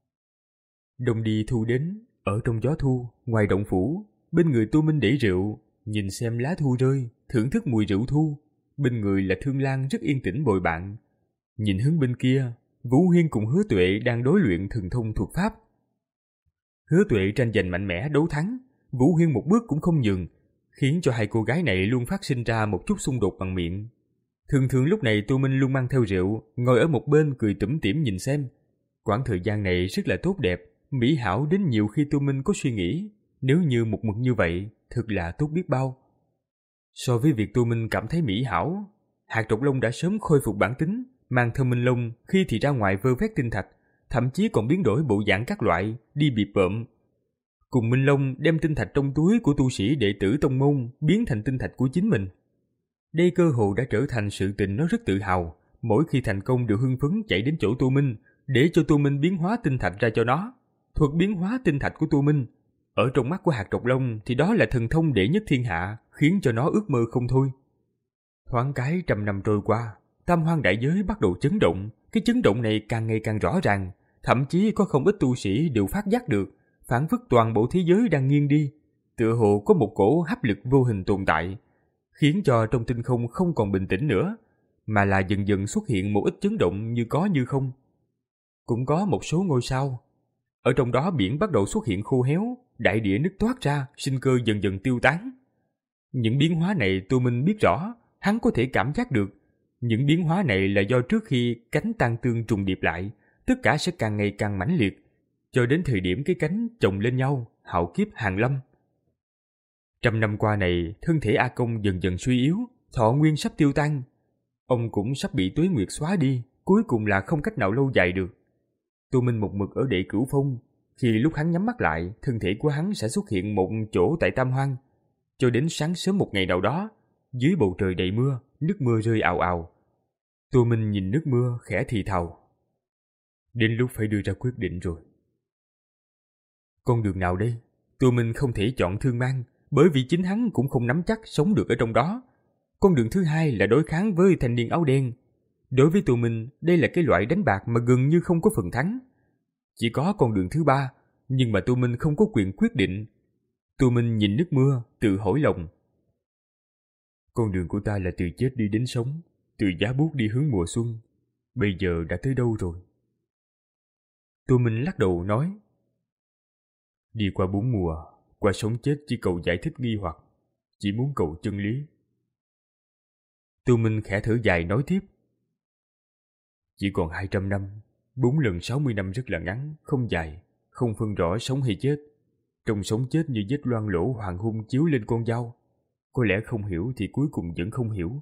Đông đi thu đến, ở trong gió thu, ngoài động phủ, bên người Tô Minh để rượu, nhìn xem lá thu rơi, thưởng thức mùi rượu thu. Bên người là Thương Lan rất yên tĩnh bồi bạn. Nhìn hướng bên kia, Vũ Huyên cùng Hứa Tuệ đang đối luyện thần thông thuật pháp. Hứa Tuệ tranh giành mạnh mẽ đấu thắng, Vũ Huyên một bước cũng không nhường, khiến cho hai cô gái này luôn phát sinh ra một chút xung đột bằng miệng. Thường thường lúc này Tô Minh luôn mang theo rượu, ngồi ở một bên cười tủm tỉm nhìn xem. Quãng thời gian này rất là tốt đẹp, mỹ hảo đến nhiều khi Tô Minh có suy nghĩ, nếu như một mực như vậy, thật là tốt biết bao. So với việc Tô Minh cảm thấy mỹ hảo, hạt trọc lông đã sớm khôi phục bản tính, mang theo Minh Long khi thì ra ngoài vơ vét tinh thạch, thậm chí còn biến đổi bộ dạng các loại, đi bịp bợm. Cùng Minh Long đem tinh thạch trong túi của tu sĩ đệ tử tông môn biến thành tinh thạch của chính mình. Đây cơ hồ đã trở thành sự tình nó rất tự hào, mỗi khi thành công đều hưng phấn chạy đến chỗ Tô Minh, để cho Tô Minh biến hóa tinh thạch ra cho nó. Thuật biến hóa tinh thạch của Tô Minh, ở trong mắt của hạt trọc lông thì đó là thần thông đệ nhất thiên hạ, khiến cho nó ước mơ không thôi. Thoáng cái trăm năm trôi qua, tam hoang đại giới bắt đầu chấn động, cái chấn động này càng ngày càng rõ ràng, thậm chí có không ít tu sĩ đều phát giác được, phản phất toàn bộ thế giới đang nghiêng đi, tựa hồ có một cổ hấp lực vô hình tồn tại, khiến cho trong tinh không không còn bình tĩnh nữa, mà là dần dần xuất hiện một ít chấn động như có như không. Cũng có một số ngôi sao, ở trong đó biển bắt đầu xuất hiện khô héo, đại địa nứt toát ra, sinh cơ dần dần tiêu tán. Những biến hóa này Tô Minh biết rõ, hắn có thể cảm giác được. Những biến hóa này là do trước khi cánh tan tương trùng điệp lại, tất cả sẽ càng ngày càng mãnh liệt, cho đến thời điểm cái cánh chồng lên nhau, hạo kiếp hàng lâm. Trăm năm qua này, thân thể A Công dần dần suy yếu, thọ nguyên sắp tiêu tan. Ông cũng sắp bị tuế nguyệt xóa đi, cuối cùng là không cách nào lâu dài được. Tô Minh một mực ở Đệ Cửu Phong, khi lúc hắn nhắm mắt lại, thân thể của hắn sẽ xuất hiện một chỗ tại Tam Hoang. Cho đến sáng sớm một ngày nào đó, dưới bầu trời đầy mưa, nước mưa rơi ào ào. Tô Minh nhìn nước mưa khẽ thì thào. Đến lúc phải đưa ra quyết định rồi. Con đường nào đây? Tô Minh không thể chọn Thương Mang, bởi vì chính hắn cũng không nắm chắc sống được ở trong đó. Con đường thứ hai là đối kháng với thanh niên áo đen. Đối với Tô Minh, đây là cái loại đánh bạc mà gần như không có phần thắng. Chỉ có con đường thứ ba, nhưng mà Tô Minh không có quyền quyết định. Tô Minh nhìn nước mưa, tự hỏi lòng. Con đường của ta là từ chết đi đến sống, từ giá buốt đi hướng mùa xuân. Bây giờ đã tới đâu rồi? Tô Minh lắc đầu nói. Đi qua bốn mùa, qua sống chết chỉ cầu giải thích nghi hoặc, chỉ muốn cầu chân lý. Tô Minh khẽ thở dài nói tiếp. Chỉ còn hai trăm năm, bốn lần sáu mươi năm rất là ngắn, không dài, không phân rõ sống hay chết. Trong sống chết như vết loang lỗ hoàng hôn chiếu lên con dao. Có lẽ không hiểu thì cuối cùng vẫn không hiểu.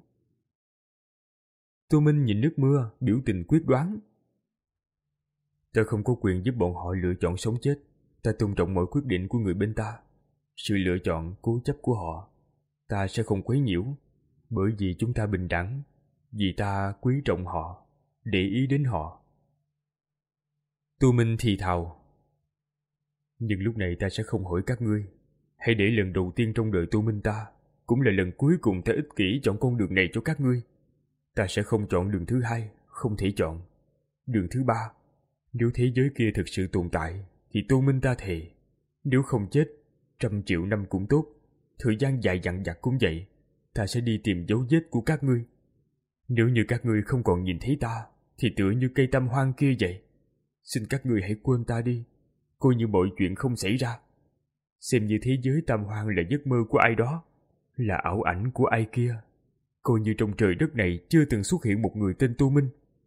Tô Minh nhìn nước mưa, biểu tình quyết đoán. Ta không có quyền giúp bọn họ lựa chọn sống chết. Ta tôn trọng mọi quyết định của người bên ta. Sự lựa chọn cố chấp của họ, ta sẽ không quấy nhiễu, bởi vì chúng ta bình đẳng, vì ta quý trọng họ, để ý đến họ. Tô Minh thì thào. Nhưng lúc này ta sẽ không hỏi các ngươi. Hãy để lần đầu tiên trong đời Tô Minh ta, cũng là lần cuối cùng ta ích kỷ chọn con đường này cho các ngươi. Ta sẽ không chọn đường thứ hai, không thể chọn. Đường thứ ba, nếu thế giới kia thực sự tồn tại, thì Tô Minh ta thề, nếu không chết, trăm triệu năm cũng tốt, thời gian dài dằng dặc cũng vậy, ta sẽ đi tìm dấu vết của các ngươi. Nếu như các ngươi không còn nhìn thấy ta, thì tựa như cây tam hoang kia vậy. Xin các ngươi hãy quên ta đi, coi như mọi chuyện không xảy ra. Xem như thế giới tam hoang là giấc mơ của ai đó, là ảo ảnh của ai kia. Coi như trong trời đất này chưa từng xuất hiện một người tên Tô Minh.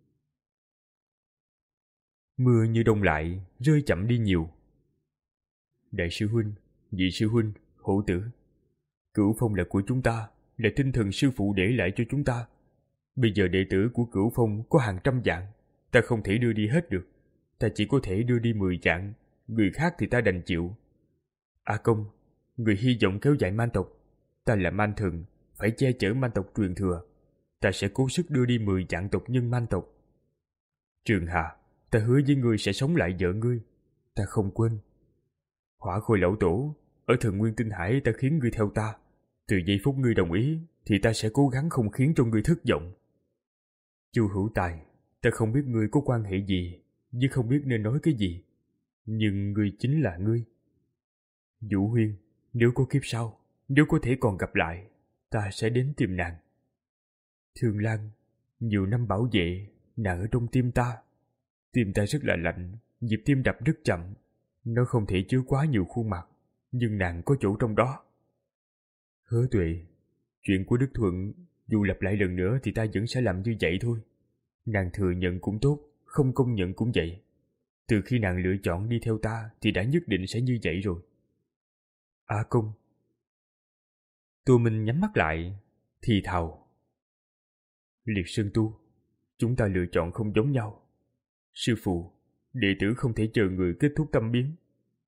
Mưa như đông lại, rơi chậm đi nhiều. Đại sư huynh, nhị sư huynh, hổ tử, Cửu Phong là của chúng ta, là tinh thần sư phụ để lại cho chúng ta. Bây giờ đệ tử của Cửu Phong có hàng trăm vạn, ta không thể đưa đi hết được. Ta chỉ có thể đưa đi mười vạn, người khác thì ta đành chịu. A Công, người hy vọng kéo dài man tộc. Ta là man thần, phải che chở man tộc truyền thừa. Ta sẽ cố sức đưa đi mười vạn tộc nhân man tộc. Trường Hà, ta hứa với ngươi sẽ sống lại vợ ngươi. Ta không quên. Hỏa Khôi lão tổ, ở Thần Nguyên Tinh Hải ta khiến ngươi theo ta. Từ giây phút ngươi đồng ý, thì ta sẽ cố gắng không khiến cho ngươi thất vọng. Chu Hữu Tài, ta không biết ngươi có quan hệ gì, nhưng không biết nên nói cái gì. Nhưng ngươi chính là ngươi. Vũ Huyên, nếu có kiếp sau, nếu có thể còn gặp lại, ta sẽ đến tìm nàng. Thương Lan, nhiều năm bảo vệ, nàng ở trong tim ta. Tim ta rất là lạnh, nhịp tim đập rất chậm. Nó không thể chứa quá nhiều khuôn mặt, nhưng nàng có chỗ trong đó. Hứa Tuệ, chuyện của Đức Thuận, dù lặp lại lần nữa thì ta vẫn sẽ làm như vậy thôi. Nàng thừa nhận cũng tốt, không công nhận cũng vậy. Từ khi nàng lựa chọn đi theo ta thì đã nhất định sẽ như vậy rồi. A Công. Tô Minh nhắm mắt lại, thì thào. Liệt Sơn Tu, chúng ta lựa chọn không giống nhau. Sư phụ, đệ tử không thể chờ người kết thúc tâm biến.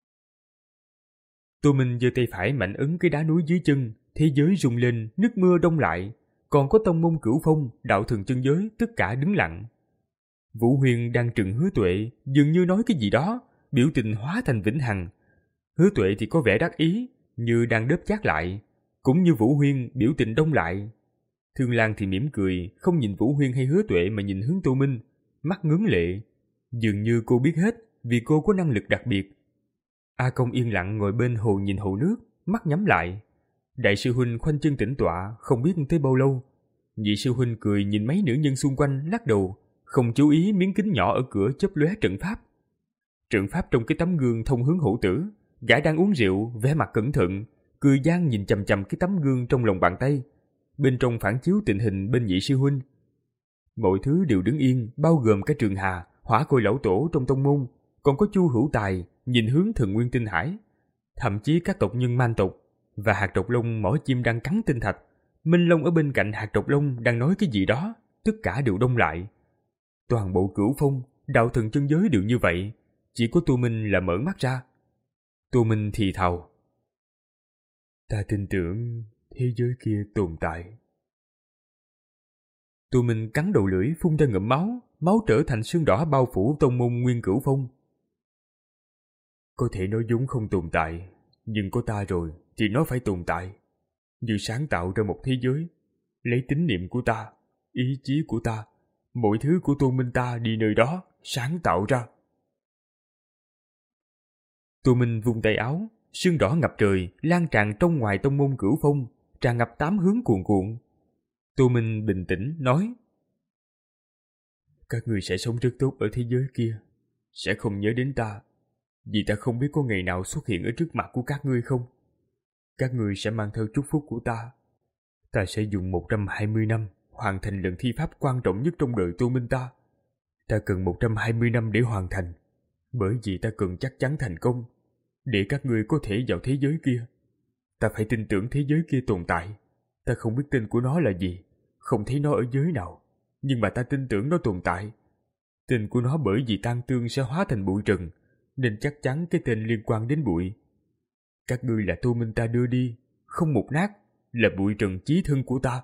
Tô Minh giơ tay phải mạnh ấn cái đá núi dưới chân, thế giới rung lên, nước mưa đông lại. Còn có tông môn Cửu Phong, đạo thần chân giới, tất cả đứng lặng. Vũ Huyên đang trừng Hứa Tuệ, dường như nói cái gì đó, biểu tình hóa thành vĩnh hằng. Hứa Tuệ thì có vẻ đắc ý, như đang đớp chát lại, cũng như Vũ Huyên biểu tình đông lại. Thương Lan thì mỉm cười, không nhìn Vũ Huyên hay Hứa Tuệ mà nhìn hướng Tô Minh, mắt ngấn lệ. Dường như cô biết hết, vì cô có năng lực đặc biệt. A Công yên lặng ngồi bên hồ nhìn hồ nước, mắt nhắm lại. Đại sư huynh khoanh chân tĩnh tọa, không biết tới bao lâu. Nhị sư huynh cười nhìn mấy nữ nhân xung quanh, lắc đầu, không chú ý miếng kính nhỏ ở cửa chớp lóe trận pháp. Trận pháp trong cái tấm gương thông hướng hổ tử, gã đang uống rượu, vẻ mặt cẩn thận, cười gian nhìn chằm chằm cái tấm gương trong lòng bàn tay, bên trong phản chiếu tình hình bên nhị sư huynh. Mọi thứ đều đứng yên, bao gồm cả Trường Hà, Hỏa Khôi lão tổ trong tông môn, còn có Chu Hữu Tài nhìn hướng Thần Nguyên Tinh Hải, thậm chí các tộc nhân Man tộc và hạt độc long mỏ chim đang cắn tinh thạch. Minh Long ở bên cạnh hạt độc long đang nói cái gì đó, tất cả đều đông lại. Toàn bộ Cửu Phong, đạo thần chân giới đều như vậy, chỉ có Tô Minh là mở mắt ra. Tô Minh thì thào: "Ta tin tưởng thế giới kia tồn tại." Tô Minh cắn đầu lưỡi phun ra ngụm máu, máu trở thành sương đỏ bao phủ tông môn Nguyên Cửu Phong. Có thể nói vốn không tồn tại, nhưng có ta rồi thì nó phải tồn tại. Như sáng tạo ra một thế giới, lấy tín niệm của ta, ý chí của ta, mọi thứ của Tô Minh ta đi nơi đó, sáng tạo ra. Tô Minh vung tay áo, sương đỏ ngập trời, lan tràn trong ngoài tông môn Cửu Phong, tràn ngập tám hướng cuồn cuộn. Tô Minh bình tĩnh nói: "Các người sẽ sống rất tốt ở thế giới kia, sẽ không nhớ đến ta, vì ta không biết có ngày nào xuất hiện ở trước mặt của các ngươi không. Các ngươi sẽ mang theo chúc phúc của ta. Ta sẽ dùng một trăm hai mươi năm hoàn thành lần thi pháp quan trọng nhất trong đời Tô Minh ta. Ta cần một trăm hai mươi năm để hoàn thành, bởi vì ta cần chắc chắn thành công, để các ngươi có thể vào thế giới kia. Ta phải tin tưởng thế giới kia tồn tại. Ta không biết tên của nó là gì, không thấy nó ở giới nào, nhưng mà ta tin tưởng nó tồn tại. Tên của nó bởi vì tan tương sẽ hóa thành bụi trần, nên chắc chắn cái tên liên quan đến bụi. Các ngươi là Tô Minh ta đưa đi, không mục nát, là bụi trần chí thân của ta."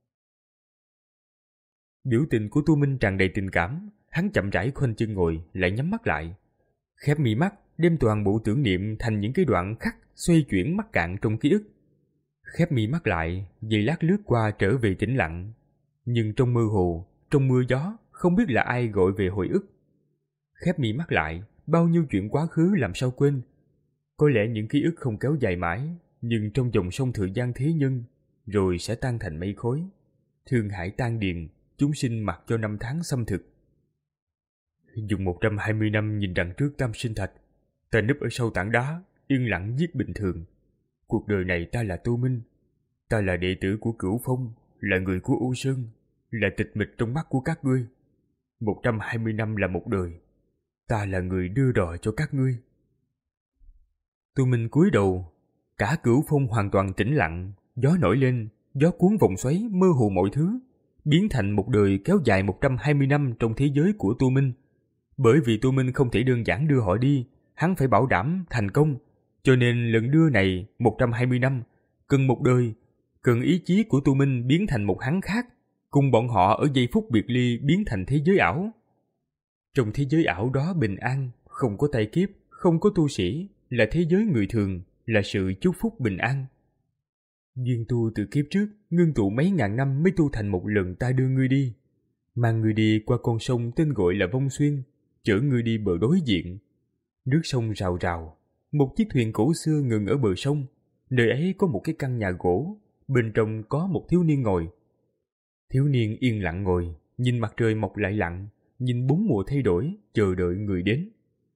Biểu tình của Tô Minh tràn đầy tình cảm, hắn chậm rãi khoanh chân ngồi, lại nhắm mắt lại, khép mi mắt, đem toàn bộ tưởng niệm thành những cái đoạn khắc xoay chuyển mắc cạn trong ký ức. Khép mi mắt lại, giây lát lướt qua trở về tĩnh lặng, nhưng trong mơ hồ, trong mưa gió, không biết là ai gọi về hồi ức. Khép mi mắt lại, bao nhiêu chuyện quá khứ làm sao quên. Có lẽ những ký ức không kéo dài mãi, nhưng trong dòng sông thời gian thế nhân, rồi sẽ tan thành mây khói. Thương hải tan điền, chúng sinh mặc cho năm tháng xâm thực. Dùng một trăm hai mươi năm nhìn đằng trước tam sinh thạch, ta núp ở sau tảng đá, yên lặng giết bình thường. Cuộc đời này ta là Tô Minh, ta là đệ tử của Cửu Phong, là người của U Sơn, là tịch mịch trong mắt của các ngươi. Một trăm hai mươi năm là một đời, ta là người đưa đò cho các ngươi. Tô Minh cúi đầu, cả Cửu Phong hoàn toàn tĩnh lặng, gió nổi lên, gió cuốn vòng xoáy mơ hồ mọi thứ, biến thành một đời kéo dài một trăm hai mươi năm trong thế giới của Tô Minh. Bởi vì Tô Minh không thể đơn giản đưa họ đi, hắn phải bảo đảm thành công, cho nên lần đưa này một trăm hai mươi năm, cần một đời, cần ý chí của Tô Minh biến thành một hắn khác, cùng bọn họ ở giây phút biệt ly biến thành thế giới ảo. Trong thế giới ảo đó bình an, không có tai kiếp, không có tu sĩ, là thế giới người thường, là sự chúc phúc bình an. Duyên tu từ kiếp trước, ngưng tụ mấy ngàn năm mới tu thành một lần ta đưa ngươi đi. Mang ngươi đi qua con sông tên gọi là Vong Xuyên, chở ngươi đi bờ đối diện. Nước sông rào rào, một chiếc thuyền cổ xưa ngừng ở bờ sông. Nơi ấy có một cái căn nhà gỗ, bên trong có một thiếu niên ngồi. Thiếu niên yên lặng ngồi, nhìn mặt trời mọc lại lặn, nhìn bốn mùa thay đổi, chờ đợi người đến.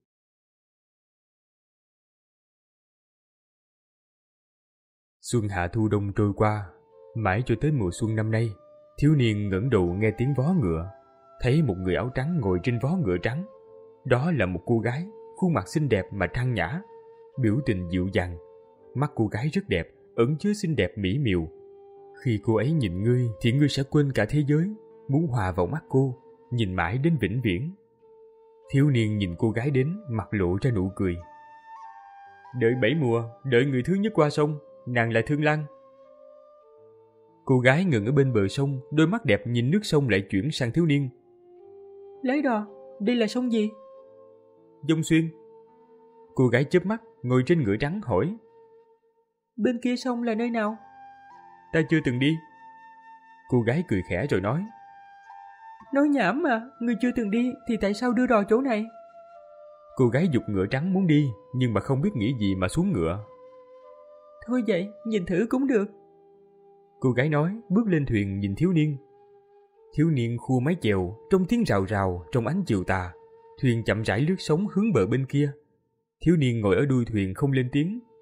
Xuân hạ thu đông trôi qua, mãi cho tới mùa xuân năm nay, thiếu niên ngẩng đầu nghe tiếng vó ngựa, thấy một người áo trắng ngồi trên vó ngựa trắng. Đó là một cô gái, khuôn mặt xinh đẹp mà trang nhã, biểu tình dịu dàng. Mắt cô gái rất đẹp, ẩn chứa xinh đẹp mỹ miều. Khi cô ấy nhìn ngươi thì ngươi sẽ quên cả thế giới, muốn hòa vào mắt cô, nhìn mãi đến vĩnh viễn. Thiếu niên nhìn cô gái đến, mặt lộ ra nụ cười. Đợi bảy mùa, đợi người thứ nhất qua sông, nàng là Thương Lan. Cô gái ngừng ở bên bờ sông, đôi mắt đẹp nhìn nước sông lại chuyển sang thiếu niên. Lấy đò, đây là sông gì? Vong Xuyên. Cô gái chớp mắt, ngồi trên ngựa trắng hỏi. Bên kia sông là nơi nào? Ta chưa từng đi. Cô gái cười khẽ rồi nói. Nói nhảm mà, ngươi chưa từng đi thì tại sao đưa đò chỗ này? Cô gái giục ngựa trắng muốn đi, nhưng mà không biết nghĩ gì mà xuống ngựa. Thôi vậy, nhìn thử cũng được. Cô gái nói, bước lên thuyền nhìn thiếu niên. Thiếu niên khua mái chèo, trong tiếng rào rào, trong ánh chiều tà. Thuyền chậm rãi lướt sóng hướng bờ bên kia. Thiếu niên ngồi ở đuôi thuyền không lên tiếng,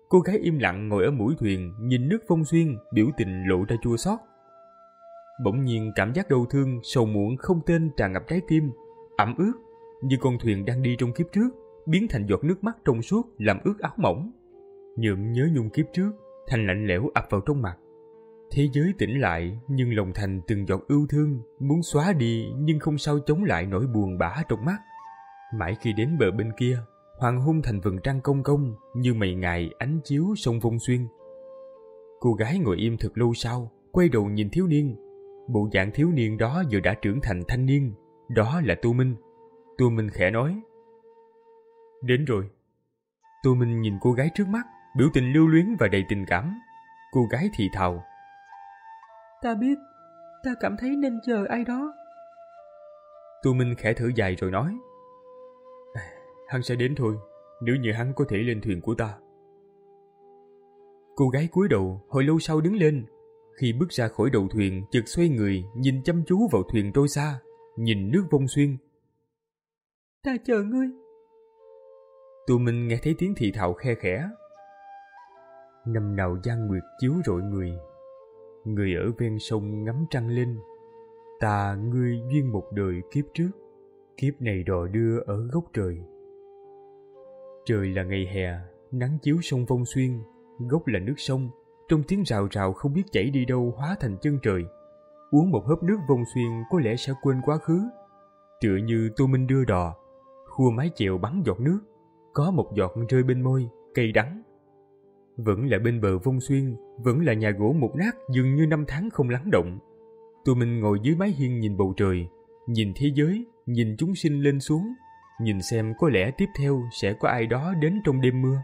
Cô gái im lặng ngồi ở mũi thuyền, nhìn nước Vong Xuyên, biểu tình lộ ra chua xót. Bỗng nhiên cảm giác đau thương, sầu muộn không tên tràn ngập trái tim, ẩm ướt như con thuyền đang đi trong kiếp trước, biến thành giọt nước mắt trong suốt làm ướt áo mỏng. Nhuộm nhớ nhung kiếp trước, Thành lạnh lẽo ập vào trong mặt. Thế giới tĩnh lại, nhưng lòng Thành từng giọt ưu thương, muốn xóa đi nhưng không sao chống lại nỗi buồn bã trong mắt. Mãi khi đến bờ bên kia, hoàng hôn thành vầng trăng cong cong như mây ngày ánh chiếu sông Vong Xuyên. Cô gái ngồi im thật lâu sau, quay đầu nhìn thiếu niên. Bộ dạng thiếu niên đó giờ đã trưởng thành thanh niên, đó là Tô Minh. Tô Minh khẽ nói: "Đến rồi." Tô Minh nhìn cô gái trước mắt, biểu tình lưu luyến và đầy tình cảm. Cô gái thì thào: "Ta biết, ta cảm thấy nên chờ ai đó." Tô Minh khẽ thở dài rồi nói: "Hắn sẽ đến thôi, nếu như hắn có thể lên thuyền của ta." Cô gái cúi đầu, hồi lâu sau đứng lên. Khi bước ra khỏi đầu thuyền, chợt xoay người, nhìn chăm chú vào thuyền trôi xa, nhìn nước Vong Xuyên. "Ta chờ ngươi." Tô Minh nghe thấy tiếng thì thào khe khẽ: "Năm nào giăng nguyệt chiếu rọi người, người ở ven sông ngắm trăng lên. Ta ngươi duyên một đời kiếp trước, kiếp này đò đưa ở góc trời." Trời là ngày hè, nắng chiếu sông Vong Xuyên, gốc là nước sông, trong tiếng rào rào không biết chảy đi đâu hóa thành chân trời. Uống một hớp nước Vong Xuyên có lẽ sẽ quên quá khứ. Tựa như Tô Minh đưa đò, khua mái chèo bắn giọt nước, có một giọt rơi bên môi, cay đắng. Vẫn là bên bờ Vong Xuyên, vẫn là nhà gỗ mục nát dường như năm tháng không lắng động. Tô Minh ngồi dưới mái hiên nhìn bầu trời, nhìn thế giới, nhìn chúng sinh lên xuống, nhìn xem có lẽ tiếp theo sẽ có ai đó đến trong đêm mưa.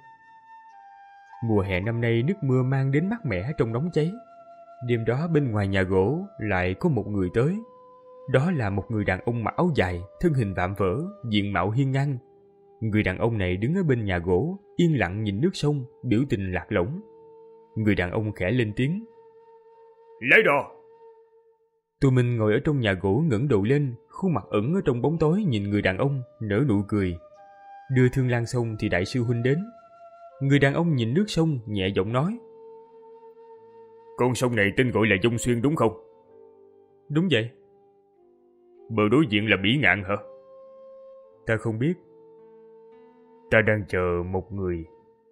Mùa hè năm nay nước mưa mang đến mát mẻ trong nóng cháy. Đêm đó bên ngoài nhà gỗ lại có một người tới. Đó là một người đàn ông mặc áo dài, thân hình vạm vỡ, diện mạo hiên ngang. Người đàn ông này đứng ở bên nhà gỗ, yên lặng nhìn nước sông, biểu tình lạc lõng. Người đàn ông khẽ lên tiếng: "Lấy đồ." Tô Minh ngồi ở trong nhà gỗ ngẩng đầu lên, khuôn mặt ẩn ở trong bóng tối nhìn người đàn ông, nở nụ cười. Đưa thương lan xong thì đại sư huynh đến. Người đàn ông nhìn nước sông, nhẹ giọng nói: "Con sông này tên gọi là Vong Xuyên đúng không?" "Đúng vậy." "Bờ đối diện là Bỉ Ngạn hả?" "Ta không biết." "Ta đang chờ một người."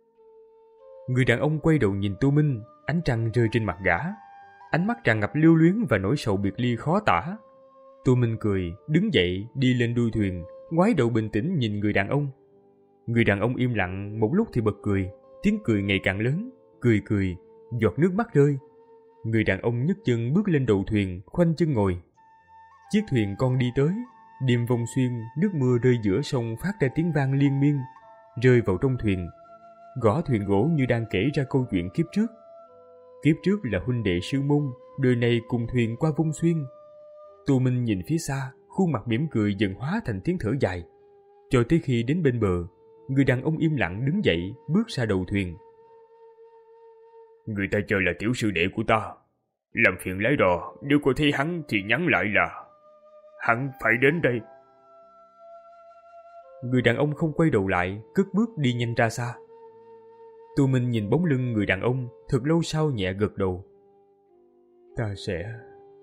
Người đàn ông quay đầu nhìn Tô Minh, ánh trăng rơi trên mặt gã. Ánh mắt tràn ngập lưu luyến và nỗi sầu biệt ly khó tả. Tô Minh cười, đứng dậy, đi lên đuôi thuyền, ngoái đầu bình tĩnh nhìn người đàn ông. Người đàn ông im lặng, một lúc thì bật cười, tiếng cười ngày càng lớn, cười cười, giọt nước mắt rơi. Người đàn ông nhấc chân bước lên đầu thuyền, khoanh chân ngồi. Chiếc thuyền con đi tới, đêm Vong Xuyên, nước mưa rơi giữa sông phát ra tiếng vang liên miên, rơi vào trong thuyền. Gõ thuyền gỗ như đang kể ra câu chuyện kiếp trước. Kiếp trước là huynh đệ sư môn, đời này cùng thuyền qua Vong Xuyên. Tô Minh nhìn phía xa, khuôn mặt mỉm cười dần hóa thành tiếng thở dài. Cho tới khi đến bên bờ, người đàn ông im lặng đứng dậy, bước ra đầu thuyền. "Người ta chờ là tiểu sư đệ của ta. Làm phiền lái đò, nếu có thấy hắn thì nhắn lại là hắn phải đến đây." Người đàn ông không quay đầu lại, cất bước đi nhanh ra xa. Tô Minh nhìn bóng lưng người đàn ông, thật lâu sau nhẹ gật đầu. "Ta sẽ..."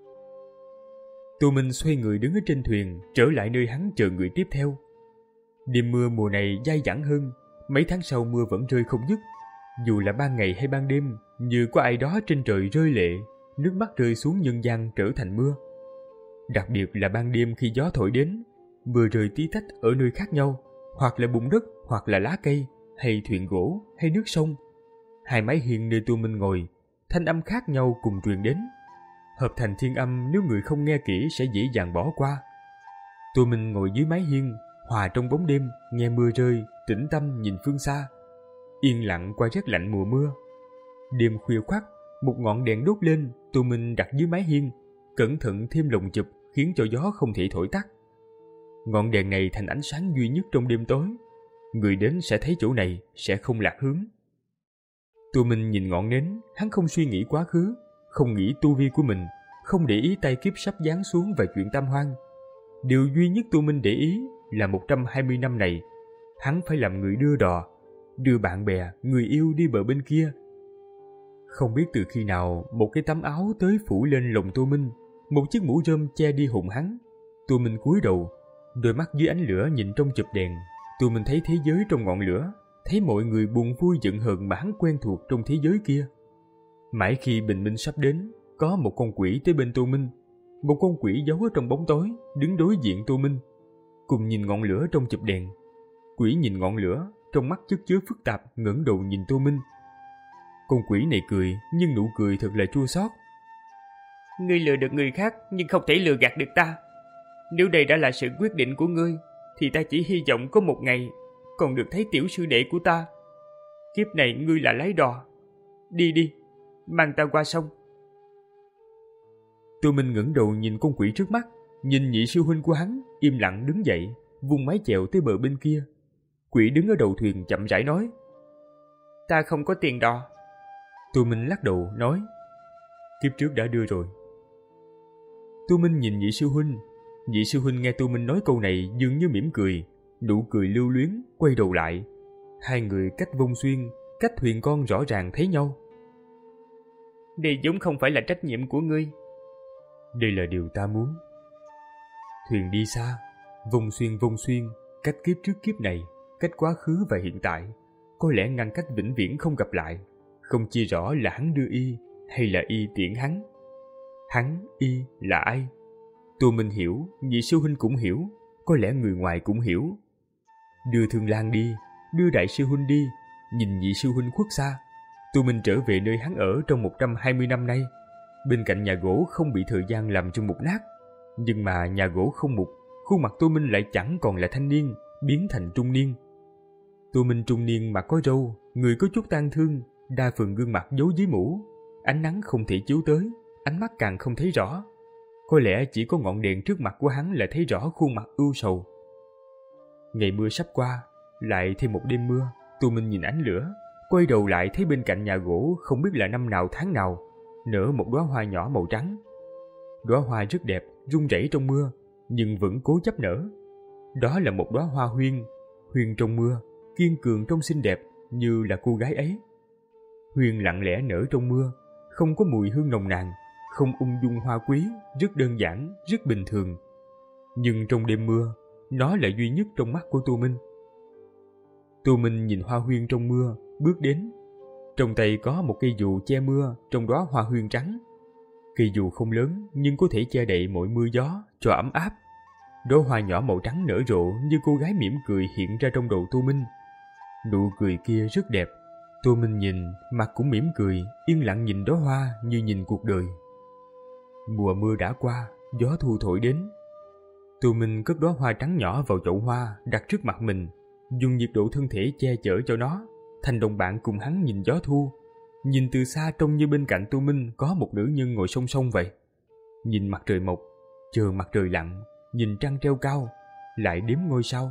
Tô Minh xoay người đứng ở trên thuyền, trở lại nơi hắn chờ người tiếp theo. Đêm mưa mùa này dai dẳng hơn, mấy tháng sau mưa vẫn rơi không dứt. Dù là ban ngày hay ban đêm, như có ai đó trên trời rơi lệ, nước mắt rơi xuống nhân gian trở thành mưa. Đặc biệt là ban đêm khi gió thổi đến, mưa rơi tí tách ở nơi khác nhau, hoặc là bùn đất, hoặc là lá cây, hay thuyền gỗ, hay nước sông. Hai mái hiên nơi Tô Minh ngồi, thanh âm khác nhau cùng truyền đến. Hợp thành thiên âm, nếu người không nghe kỹ sẽ dễ dàng bỏ qua. Tô Minh ngồi dưới mái hiên, hòa trong bóng đêm, nghe mưa rơi, tĩnh tâm nhìn phương xa. Yên lặng qua rét lạnh mùa mưa. Đêm khuya khoắt, một ngọn đèn đốt lên, Tô Minh đặt dưới mái hiên, cẩn thận thêm lồng chụp khiến cho gió không thể thổi tắt. Ngọn đèn này thành ánh sáng duy nhất trong đêm tối. Người đến sẽ thấy chỗ này, sẽ không lạc hướng. Tô Minh nhìn ngọn nến, hắn không suy nghĩ quá khứ, không nghĩ tu vi của mình, không để ý tay kiếp sắp giáng xuống và chuyện tam hoang. Điều duy nhất Tô Minh để ý là một trăm hai mươi năm này, hắn phải làm người đưa đò, đưa bạn bè, người yêu đi bờ bên kia. Không biết từ khi nào một cái tấm áo tới phủ lên lồng Tô Minh, một chiếc mũ rơm che đi hùng hắn. Tô Minh cúi đầu, đôi mắt dưới ánh lửa nhìn trong chụp đèn. Tô Minh thấy thế giới trong ngọn lửa, thấy mọi người buồn vui giận hờn mà hắn quen thuộc trong thế giới kia. Mãi khi bình minh sắp đến, có một con quỷ tới bên Tô Minh. Một con quỷ giấu ở trong bóng tối, đứng đối diện Tô Minh, cùng nhìn ngọn lửa trong chụp đèn. Quỷ nhìn ngọn lửa, trong mắt chất chứa phức tạp, ngẩng đầu nhìn Tô Minh. Con quỷ này cười, nhưng nụ cười thật là chua xót. Ngươi lừa được người khác, nhưng không thể lừa gạt được ta. Nếu đây đã là sự quyết định của ngươi, thì ta chỉ hy vọng có một ngày còn được thấy tiểu sư đệ của ta. Kiếp này ngươi là lái đò. Đi đi, mang ta qua sông. Tô Minh ngẩng đầu nhìn con quỷ trước mắt, nhìn nhị sư huynh của hắn, im lặng đứng dậy, vung mái chèo tới bờ bên kia. Quỷ đứng ở đầu thuyền chậm rãi nói: Ta không có tiền đò. Tô Minh lắc đầu nói: Kiếp trước đã đưa rồi. Tô Minh nhìn nhị sư huynh. Nhị sư huynh nghe Tô Minh nói câu này dường như mỉm cười, nụ cười lưu luyến, quay đầu lại. Hai người cách vông xuyên, cách thuyền con rõ ràng thấy nhau. Đây vốn không phải là trách nhiệm của ngươi. Đây là điều ta muốn. Thuyền đi xa, vông xuyên vông xuyên, cách kiếp trước kiếp này, cách quá khứ và hiện tại, có lẽ ngăn cách vĩnh viễn không gặp lại. Không chia rõ là hắn đưa y hay là y tiễn hắn. Hắn, y là ai? Tô Minh hiểu, nhị sư huynh cũng hiểu, có lẽ người ngoài cũng hiểu. Đưa Thương Lan đi, đưa đại sư huynh đi, nhìn nhị sư huynh khuất xa. Tô Minh trở về nơi hắn ở trong một trăm hai mươi năm nay. Bên cạnh nhà gỗ không bị thời gian làm cho mục nát. Nhưng mà nhà gỗ không mục, khuôn mặt Tô Minh lại chẳng còn là thanh niên, biến thành trung niên. Tô Minh trung niên mặt có râu, người có chút tang thương, đa phần gương mặt giấu dưới mũ. Ánh nắng không thể chiếu tới, ánh mắt càng không thấy rõ. Có lẽ chỉ có ngọn đèn trước mặt của hắn là thấy rõ khuôn mặt ưu sầu. Ngày mưa sắp qua, lại thêm một đêm mưa. Tô Minh nhìn ánh lửa, quay đầu lại thấy bên cạnh nhà gỗ không biết là năm nào tháng nào nở một đóa hoa nhỏ màu trắng. Đóa hoa rất đẹp, rung rẩy trong mưa, nhưng vẫn cố chấp nở. Đó là một đóa hoa huyên, huyên trong mưa, kiên cường trong xinh đẹp như là cô gái ấy. Huyên lặng lẽ nở trong mưa, không có mùi hương nồng nàn, không ung dung hoa quý, rất đơn giản, rất bình thường. Nhưng trong đêm mưa, nó là duy nhất trong mắt của Tô Minh. Tô Minh nhìn hoa huyên trong mưa, bước đến. Trong tay có một cây dù che mưa trong đóa hoa huyên trắng. Cây dù không lớn nhưng có thể che đậy mọi mưa gió cho ấm áp. Đóa hoa nhỏ màu trắng nở rộ như cô gái mỉm cười hiện ra trong đầu Tô Minh. Nụ cười kia rất đẹp. Tô Minh nhìn, mặt cũng mỉm cười, yên lặng nhìn đóa hoa như nhìn cuộc đời. Mùa mưa đã qua, gió thu thổi đến. Tô Minh cất đóa hoa trắng nhỏ vào chậu hoa đặt trước mặt mình, dùng nhiệt độ thân thể che chở cho nó, thành đồng bạn cùng hắn nhìn gió thu. Nhìn từ xa trông như bên cạnh Tô Minh có một nữ nhân ngồi song song vậy. Nhìn mặt trời mọc, chờ mặt trời lặn, nhìn trăng treo cao, lại đếm ngôi sao.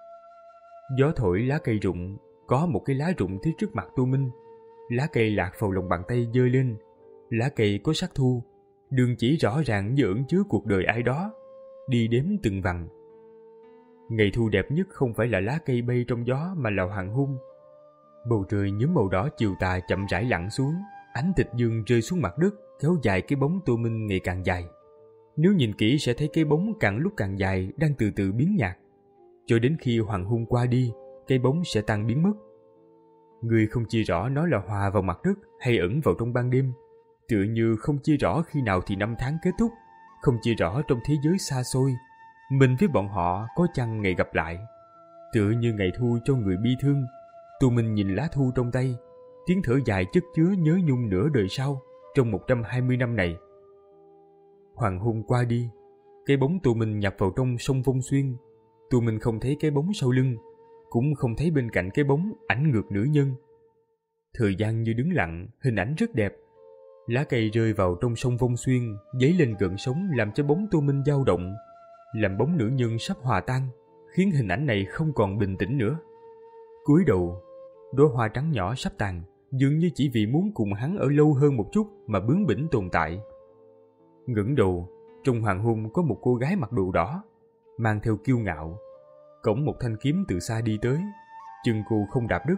Gió thổi lá cây rụng, có một cái lá rụng tới trước mặt Tô Minh. Lá cây lạc vào lòng bàn tay giơ lên. Lá cây có sắc thu, đường chỉ rõ ràng như ẩn chứa cuộc đời ai đó, đi đếm từng vằng. Ngày thu đẹp nhất không phải là lá cây bay trong gió mà là hoàng hôn. Bầu trời nhuốm màu đỏ chiều tà chậm rãi lặn xuống, ánh tịch dương rơi xuống mặt đất, kéo dài cái bóng Tô Minh ngày càng dài. Nếu nhìn kỹ sẽ thấy cái bóng càng lúc càng dài đang từ từ biến nhạt, cho đến khi hoàng hôn qua đi, cái bóng sẽ tan biến mất. Người không chia rõ nó là hòa vào mặt đất hay ẩn vào trong ban đêm, tựa như không chia rõ khi nào thì năm tháng kết thúc, không chia rõ trong thế giới xa xôi, mình với bọn họ có chăng ngày gặp lại. Tựa như ngày thu cho người bi thương, Tô Minh nhìn lá thu trong tay, tiếng thở dài chất chứa nhớ nhung nửa đời sau trong một trăm hai mươi năm này. Hoàng hôn qua đi, cái bóng Tô Minh nhập vào trong sông Vông Xuyên. Tô Minh không thấy cái bóng sau lưng, cũng không thấy bên cạnh cái bóng ảnh ngược nữ nhân. Thời gian như đứng lặng, hình ảnh rất đẹp. Lá cây rơi vào trong sông Vông Xuyên, dấy lên gợn sóng làm cho bóng Tô Minh dao động, làm bóng nữ nhân sắp hòa tan, khiến hình ảnh này không còn bình tĩnh nữa. Cúi đầu, đóa hoa trắng nhỏ sắp tàn, dường như chỉ vì muốn cùng hắn ở lâu hơn một chút mà bướng bỉnh tồn tại. Ngẩng đầu, trong hoàng hôn có một cô gái mặc đồ đỏ, mang theo kiêu ngạo, cõng một thanh kiếm từ xa đi tới. Chân cô không đạp đất,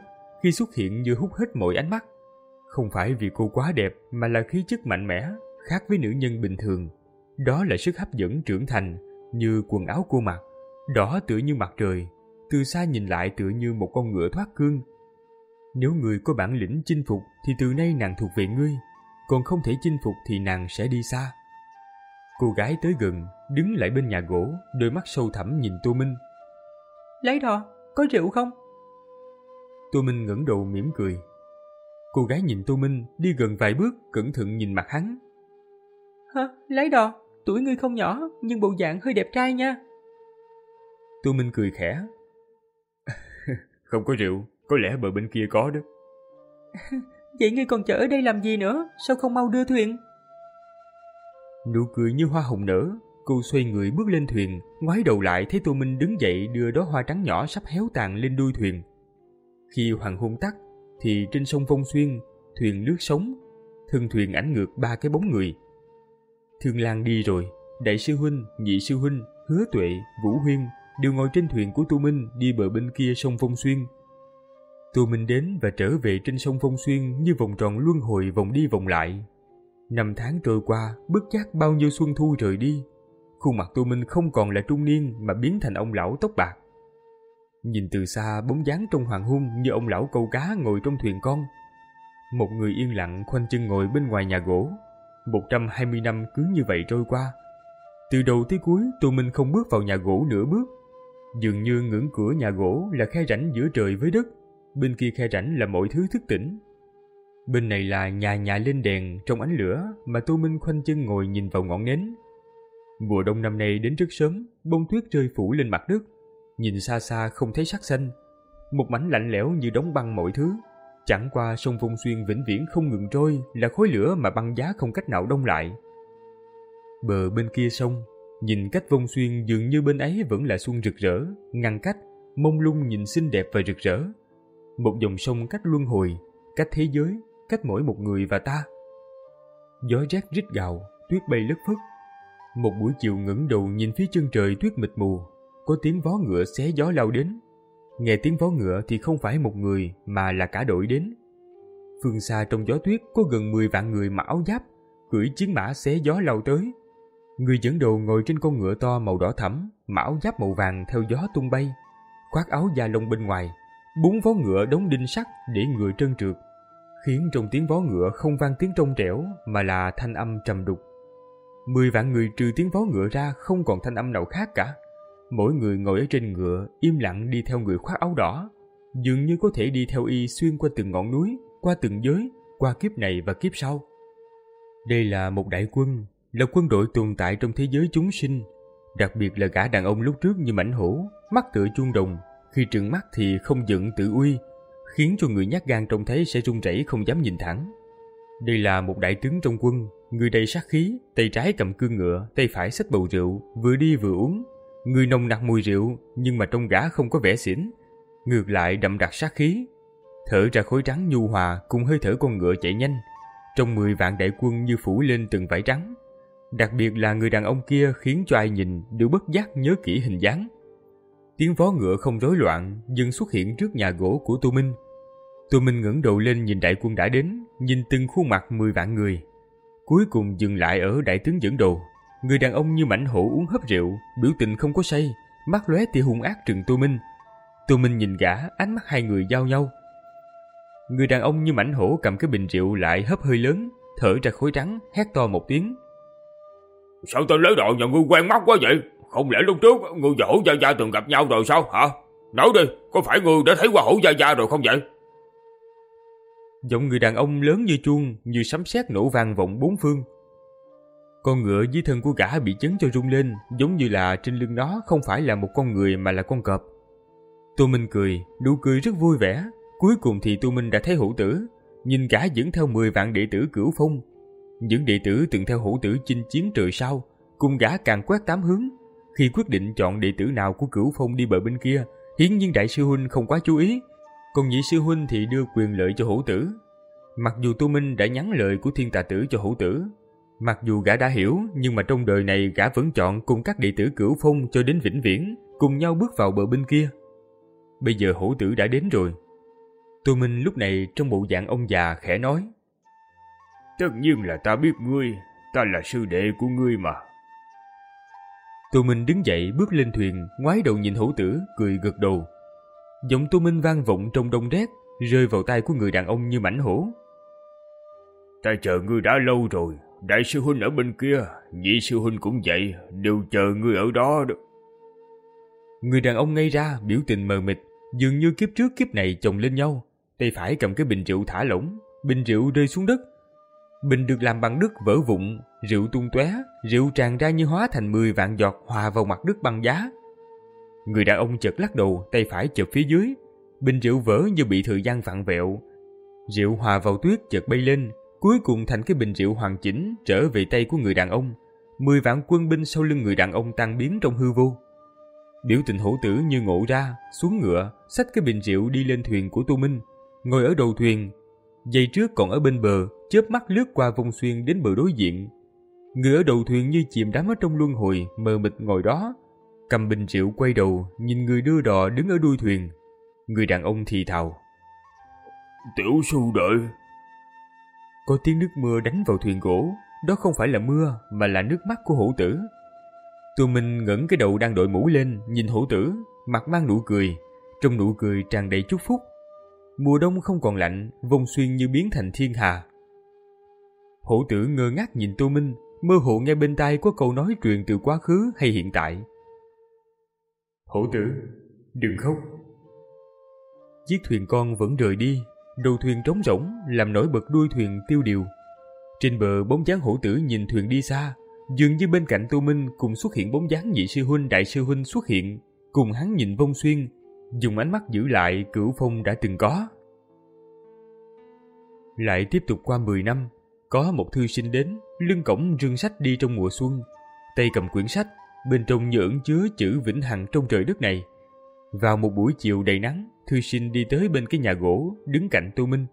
khi xuất hiện như hút hết mọi ánh mắt. Không phải vì cô quá đẹp mà là khí chất mạnh mẽ, khác với nữ nhân bình thường. Đó là sức hấp dẫn trưởng thành, như quần áo cô mặc, đỏ tựa như mặt trời, từ xa nhìn lại tựa như một con ngựa thoát cương. Nếu người có bản lĩnh chinh phục thì từ nay nàng thuộc về ngươi, còn không thể chinh phục thì nàng sẽ đi xa. Cô gái tới gần, đứng lại bên nhà gỗ, đôi mắt sâu thẳm nhìn Tô Minh. Lấy đò, có rượu không? Tô Minh ngẩng đầu mỉm cười. Cô gái nhìn Tô Minh, đi gần vài bước, cẩn thận nhìn mặt hắn. Hả, lấy đò, tuổi ngươi không nhỏ, nhưng bộ dạng hơi đẹp trai nha. Tô Minh cười khẽ. Không có rượu, có lẽ bờ bên kia có đó. Vậy ngươi còn chờ ở đây làm gì nữa, sao không mau đưa thuyền? Nụ cười như hoa hồng nở, cô xoay người bước lên thuyền, ngoái đầu lại thấy Tô Minh đứng dậy đưa đóa hoa trắng nhỏ sắp héo tàn lên đuôi thuyền. Khi hoàng hôn tắt, thì trên sông Vong Xuyên, thuyền lướt sóng, thân thuyền ảnh ngược ba cái bóng người. Thương Lan đi rồi, đại sư huynh, nhị sư huynh, Hứa Tuệ, Vũ Huyên đều ngồi trên thuyền của Tô Minh đi bờ bên kia sông Vong Xuyên. Tô Minh đến và trở về trên sông Vong Xuyên như vòng tròn luân hồi vòng đi vòng lại. Năm tháng trôi qua, bất giác bao nhiêu xuân thu rời đi. Khuôn mặt Tô Minh không còn là trung niên mà biến thành ông lão tóc bạc. Nhìn từ xa bóng dáng trong hoàng hôn như ông lão câu cá ngồi trong thuyền con. Một người yên lặng khoanh chân ngồi bên ngoài nhà gỗ. Một trăm hai mươi năm cứ như vậy trôi qua. Từ đầu tới cuối Tô Minh không bước vào nhà gỗ nửa bước. Dường như ngưỡng cửa nhà gỗ là khe rãnh giữa trời với đất. Bên kia khe rãnh là mọi thứ thức tỉnh. Bên này là nhà nhà lên đèn trong ánh lửa mà Tô Minh khoanh chân ngồi nhìn vào ngọn nến. Mùa đông năm nay đến rất sớm, bông tuyết rơi phủ lên mặt đất. Nhìn xa xa không thấy sắc xanh. Một mảnh lạnh lẽo như đóng băng mọi thứ. Chẳng qua sông Vong Xuyên vĩnh viễn không ngừng trôi là khối lửa mà băng giá không cách nào đông lại. Bờ bên kia sông, nhìn cách Vong Xuyên dường như bên ấy vẫn là xuân rực rỡ, ngăn cách, mông lung nhìn xinh đẹp và rực rỡ. Một dòng sông cách luân hồi, cách thế giới, cách mỗi một người và ta. Gió rét rít gào, tuyết bay lất phất. Một buổi chiều ngẩng đầu nhìn phía chân trời tuyết mịt mù, có tiếng vó ngựa xé gió lao đến. Nghe tiếng vó ngựa thì không phải một người mà là cả đội đến. Phương xa trong gió tuyết có gần mười vạn người mặc áo giáp, cưỡi chiến mã xé gió lao tới. Người dẫn đầu ngồi trên con ngựa to màu đỏ thẫm, mặc áo giáp màu vàng theo gió tung bay, khoác áo da lông bên ngoài. Bốn vó ngựa đóng đinh sắt để ngựa trơn trượt, khiến trong tiếng vó ngựa không vang tiếng trong trẻo mà là thanh âm trầm đục. Mười vạn người trừ tiếng vó ngựa ra không còn thanh âm nào khác cả. Mỗi người ngồi ở trên ngựa im lặng đi theo người khoác áo đỏ, dường như có thể đi theo y xuyên qua từng ngọn núi, qua từng giới, qua kiếp này và kiếp sau. Đây là một đại quân, là quân đội tồn tại trong thế giới chúng sinh. Đặc biệt là gã đàn ông lúc trước như mãnh hổ, mắt tựa chuông đồng, khi trừng mắt thì không giận tự uy, khiến cho người nhát gan trông thấy sẽ run rẩy không dám nhìn thẳng. Đây là một đại tướng trong quân, người đầy sát khí, tay trái cầm cương ngựa, tay phải xách bầu rượu, vừa đi vừa uống. Người nồng nặc mùi rượu, nhưng mà trong gã không có vẻ xỉn, ngược lại đậm đặc sát khí. Thở ra khói trắng nhu hòa cùng hơi thở con ngựa chạy nhanh. Trong mười vạn đại quân như phủ lên từng vải trắng. Đặc biệt là người đàn ông kia khiến cho ai nhìn đều bất giác nhớ kỹ hình dáng. Tiếng vó ngựa không rối loạn, dần xuất hiện trước nhà gỗ của Tô Minh. Tô Minh ngẩng đầu lên nhìn đại quân đã đến, nhìn từng khuôn mặt mười vạn người. Cuối cùng dừng lại ở đại tướng dẫn đầu. Người đàn ông như mãnh hổ uống hớp rượu, biểu tình không có say, mắt lóe tia hung ác trừng Tô Minh. Tô Minh nhìn gã, ánh mắt hai người giao nhau. Người đàn ông như mãnh hổ cầm cái bình rượu lại hớp hơi lớn, thở ra khói trắng, hét to một tiếng. Sao tên lấy đồ nhà ngươi quen mắt quá vậy? Không lẽ lúc trước ngươi và Hổ Gia Gia từng gặp nhau rồi sao hả? Nói đi, có phải ngươi đã thấy qua Hổ Gia Gia rồi không vậy? Giọng người đàn ông lớn như chuông, như sấm sét nổ vang vọng bốn phương. Con ngựa dưới thân của gã bị chấn cho rung lên, giống như là trên lưng nó không phải là một con người mà là con cọp. Tô Minh cười, nụ cười rất vui vẻ. Cuối cùng thì Tô Minh đã thấy Hổ Tử, nhìn gã dẫn theo mười vạn đệ tử Cửu Phong. Những đệ tử từng theo Hổ Tử chinh chiến trời sao, cùng gã càng quét tám hướng. Khi quyết định chọn đệ tử nào của Cửu Phong đi bờ bên kia, hiển nhiên đại sư huynh không quá chú ý, còn nhị sư huynh thì đưa quyền lợi cho Hổ Tử. Mặc dù Tô Minh đã nhắn lời của Thiên Tà Tử cho Hổ Tử, mặc dù gã đã hiểu, nhưng mà trong đời này gã vẫn chọn cùng các đệ tử Cửu Phong cho đến vĩnh viễn, cùng nhau bước vào bờ bên kia. Bây giờ Hổ Tử đã đến rồi. Tô Minh lúc này trong bộ dạng ông già khẽ nói: Tất nhiên là ta biết ngươi, ta là sư đệ của ngươi mà. Tô Minh đứng dậy bước lên thuyền, ngoái đầu nhìn Hổ Tử, cười gật đầu. Giọng Tô Minh vang vọng trong đông rét, rơi vào tai của người đàn ông như mãnh hổ. Ta chờ ngươi đã lâu rồi, đại sư huynh ở bên kia, nhị sư huynh cũng vậy, đều chờ ngươi ở đó đó. Người đàn ông ngây ra, biểu tình mờ mịt, dường như kiếp trước kiếp này chồng lên nhau. Tay phải cầm cái bình rượu thả lỏng, bình rượu rơi xuống đất. Bình được làm bằng đất vỡ vụn, rượu tung tóe, rượu tràn ra như hóa thành mười vạn giọt hòa vào mặt đất băng giá. Người đàn ông chợt lắc đầu, tay phải chụp phía dưới, bình rượu vỡ như bị thời gian vặn vẹo. Rượu hòa vào tuyết chợt bay lên, cuối cùng thành cái bình rượu hoàn chỉnh trở về tay của người đàn ông. Mười vạn quân binh sau lưng người đàn ông tan biến trong hư vô. Biểu tình Hổ Tử như ngộ ra, xuống ngựa, xách cái bình rượu đi lên thuyền của Tô Minh, ngồi ở đầu thuyền. Giây trước còn ở bên bờ, chớp mắt lướt qua vòng xuyên đến bờ đối diện. Người ở đầu thuyền như chìm đắm ở trong luân hồi, mờ mịt ngồi đó, cầm bình rượu quay đầu, nhìn người đưa đò đứng ở đuôi thuyền. Người đàn ông thì thào: Tiểu sư đệ. Có tiếng nước mưa đánh vào thuyền gỗ, đó không phải là mưa mà là nước mắt của Hổ Tử. Tô Minh ngẩng cái đầu đang đội mũ lên, nhìn Hổ Tử, mặt mang nụ cười, trong nụ cười tràn đầy chúc phúc. Mùa đông không còn lạnh, vòng xuyên như biến thành thiên hà. Hổ Tử ngơ ngác nhìn Tô Minh, mơ hồ nghe bên tai có câu nói truyền từ quá khứ hay hiện tại. Hổ Tử, đừng khóc. Chiếc thuyền con vẫn rời đi, đầu thuyền trống rỗng làm nổi bật đuôi thuyền tiêu điều. Trên bờ bóng dáng Hổ Tử nhìn thuyền đi xa, dường như bên cạnh Tô Minh cùng xuất hiện bóng dáng nhị sư huynh đại sư huynh xuất hiện, cùng hắn nhìn vong xuyên, dùng ánh mắt giữ lại cửu phong đã từng có. Lại tiếp tục qua mười năm, có một thư sinh đến, lưng cõng rương sách đi trong mùa xuân, tay cầm quyển sách, bên trong như ẩn chứa chữ vĩnh hằng trong trời đất này. Vào một buổi chiều đầy nắng, thư sinh đi tới bên cái nhà gỗ, đứng cạnh Tô Minh.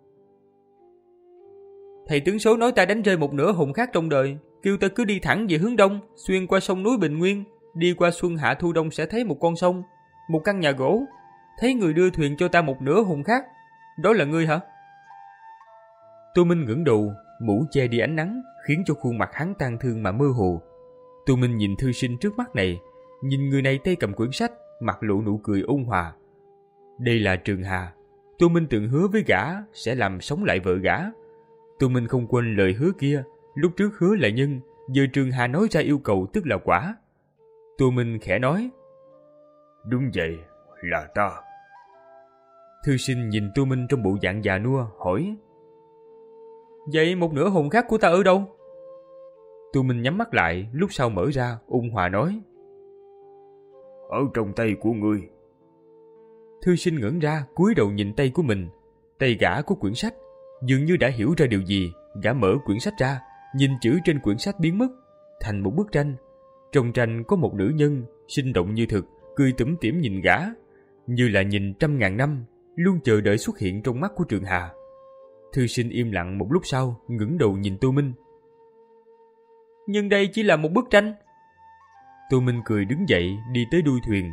Thầy tướng số nói ta đánh rơi một nửa hồn khác trong đời, kêu ta cứ đi thẳng về hướng đông, xuyên qua sông núi Bình Nguyên, đi qua xuân hạ thu đông sẽ thấy một con sông, một căn nhà gỗ, thấy người đưa thuyền cho ta một nửa hồn khác. Đó là ngươi hả? Tô Minh ngẩng đầu, mũ che đi ánh nắng, khiến cho khuôn mặt hắn tang thương mà mơ hồ. Tô Minh nhìn thư sinh trước mắt này, nhìn người này tay cầm quyển sách, mặt lộ nụ cười ôn hòa. Đây là Trường Hà. Tô Minh từng hứa với gã sẽ làm sống lại vợ gã. Tô Minh không quên lời hứa kia, lúc trước hứa là nhân, giờ Trường Hà nói ra yêu cầu tức là quả. Tô Minh khẽ nói: Đúng vậy, là ta. Thư sinh nhìn Tô Minh trong bộ dạng già nua, hỏi: Vậy một nửa hồn khác của ta ở đâu? Tô Minh nhắm mắt lại, lúc sau mở ra, ôn hòa nói: Ở trong tay của ngươi. Thư sinh ngẩn ra, cúi đầu nhìn tay của mình. Tay gã có quyển sách, dường như đã hiểu ra điều gì, gã mở quyển sách ra, nhìn chữ trên quyển sách biến mất, thành một bức tranh. Trong tranh có một nữ nhân, sinh động như thực, cười tủm tỉm nhìn gã, như là nhìn trăm ngàn năm, luôn chờ đợi xuất hiện trong mắt của Trường Hà. Thư sinh im lặng một lúc sau, ngẩng đầu nhìn Tô Minh. Nhưng đây chỉ là một bức tranh. Tô Minh cười đứng dậy, đi tới đuôi thuyền.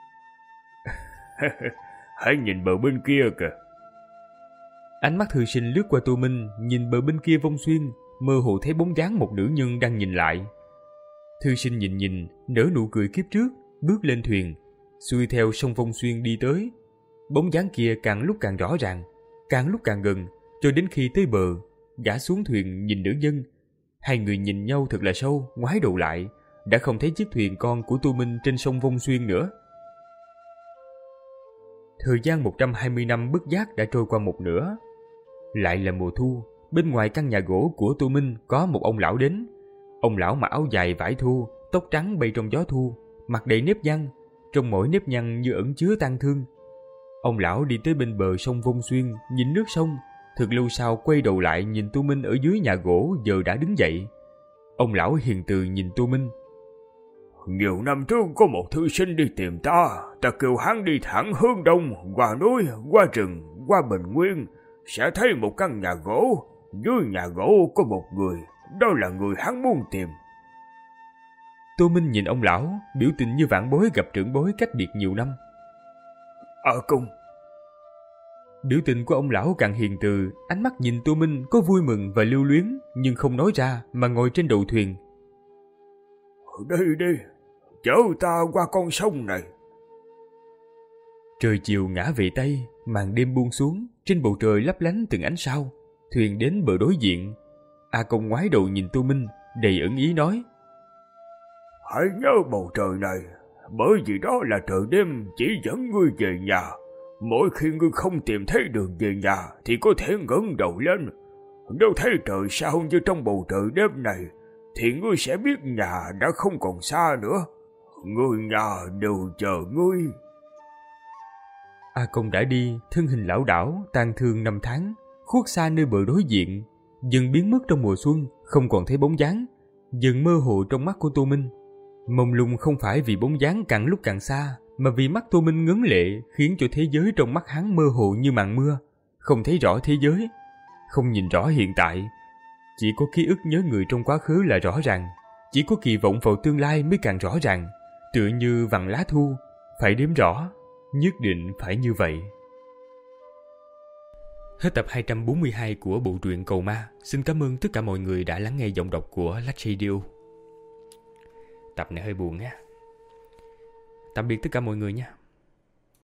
Hãy nhìn bờ bên kia kìa. Ánh mắt thư sinh lướt qua Tô Minh, nhìn bờ bên kia vong xuyên, mơ hồ thấy bóng dáng một nữ nhân đang nhìn lại. Thư sinh nhìn nhìn, nở nụ cười kiếp trước, bước lên thuyền, xuôi theo sông vong xuyên đi tới. Bóng dáng kia càng lúc càng rõ ràng, càng lúc càng gần, cho đến khi tới bờ, gã xuống thuyền nhìn nữ nhân. Hai người nhìn nhau thật là sâu, ngoái đầu lại, đã không thấy chiếc thuyền con của Tô Minh trên sông Vong Xuyên nữa. Thời gian một trăm hai mươi năm bất giác đã trôi qua một nửa. Lại là mùa thu, bên ngoài căn nhà gỗ của Tô Minh có một ông lão đến. Ông lão mặc áo dài vải thô, tóc trắng bay trong gió thu, mặt đầy nếp nhăn, trong mỗi nếp nhăn như ẩn chứa tang thương. Ông lão đi tới bên bờ sông Vong Xuyên, nhìn nước sông, thật lâu sau quay đầu lại nhìn Tô Minh ở dưới nhà gỗ giờ đã đứng dậy. Ông lão hiền từ nhìn Tô Minh. Nhiều năm trước có một thư sinh đi tìm ta, ta kêu hắn đi thẳng hướng đông, qua núi, qua rừng, qua Bình Nguyên, sẽ thấy một căn nhà gỗ. Dưới nhà gỗ có một người, đó là người hắn muốn tìm. Tô Minh nhìn ông lão, biểu tình như vãn bối gặp trưởng bối cách biệt nhiều năm. Ở cung. Biểu tình của ông lão càng hiền từ, ánh mắt nhìn Tô Minh có vui mừng và lưu luyến, nhưng không nói ra mà ngồi trên đầu thuyền. Đi đi, chở ta qua con sông này. Trời chiều ngã về Tây, màn đêm buông xuống, trên bầu trời lấp lánh từng ánh sao. Thuyền đến bờ đối diện. A Công ngoái đầu nhìn Tô Minh, đầy ẩn ý nói: Hãy nhớ bầu trời này, bởi vì đó là trời đêm chỉ dẫn ngươi về nhà. Mỗi khi ngươi không tìm thấy đường về nhà thì có thể ngẩng đầu lên. Nếu thấy trời sao như trong bầu trời đêm này thì ngươi sẽ biết nhà đã không còn xa nữa. Người nhà đều chờ ngươi. A Công đã đi, thân hình lão đảo, tang thương năm tháng, khuất xa nơi bờ đối diện, dần biến mất trong mùa xuân, không còn thấy bóng dáng, dần mơ hồ trong mắt của Tô Minh. Mông lung không phải vì bóng dáng càng lúc càng xa, mà vì mắt Tô Minh ngấn lệ khiến cho thế giới trong mắt hắn mơ hồ như màn mưa, không thấy rõ thế giới, không nhìn rõ hiện tại. Chỉ có ký ức nhớ người trong quá khứ là rõ ràng, chỉ có kỳ vọng vào tương lai mới càng rõ ràng, tựa như vằn lá thu, phải đếm rõ, nhất định phải như vậy. Hết tập hai trăm bốn mươi hai của bộ truyện Cầu Ma. Xin cảm ơn tất cả mọi người đã lắng nghe giọng đọc của Lách Radio. Tập này hơi buồn nha. Tạm biệt tất cả mọi người nha.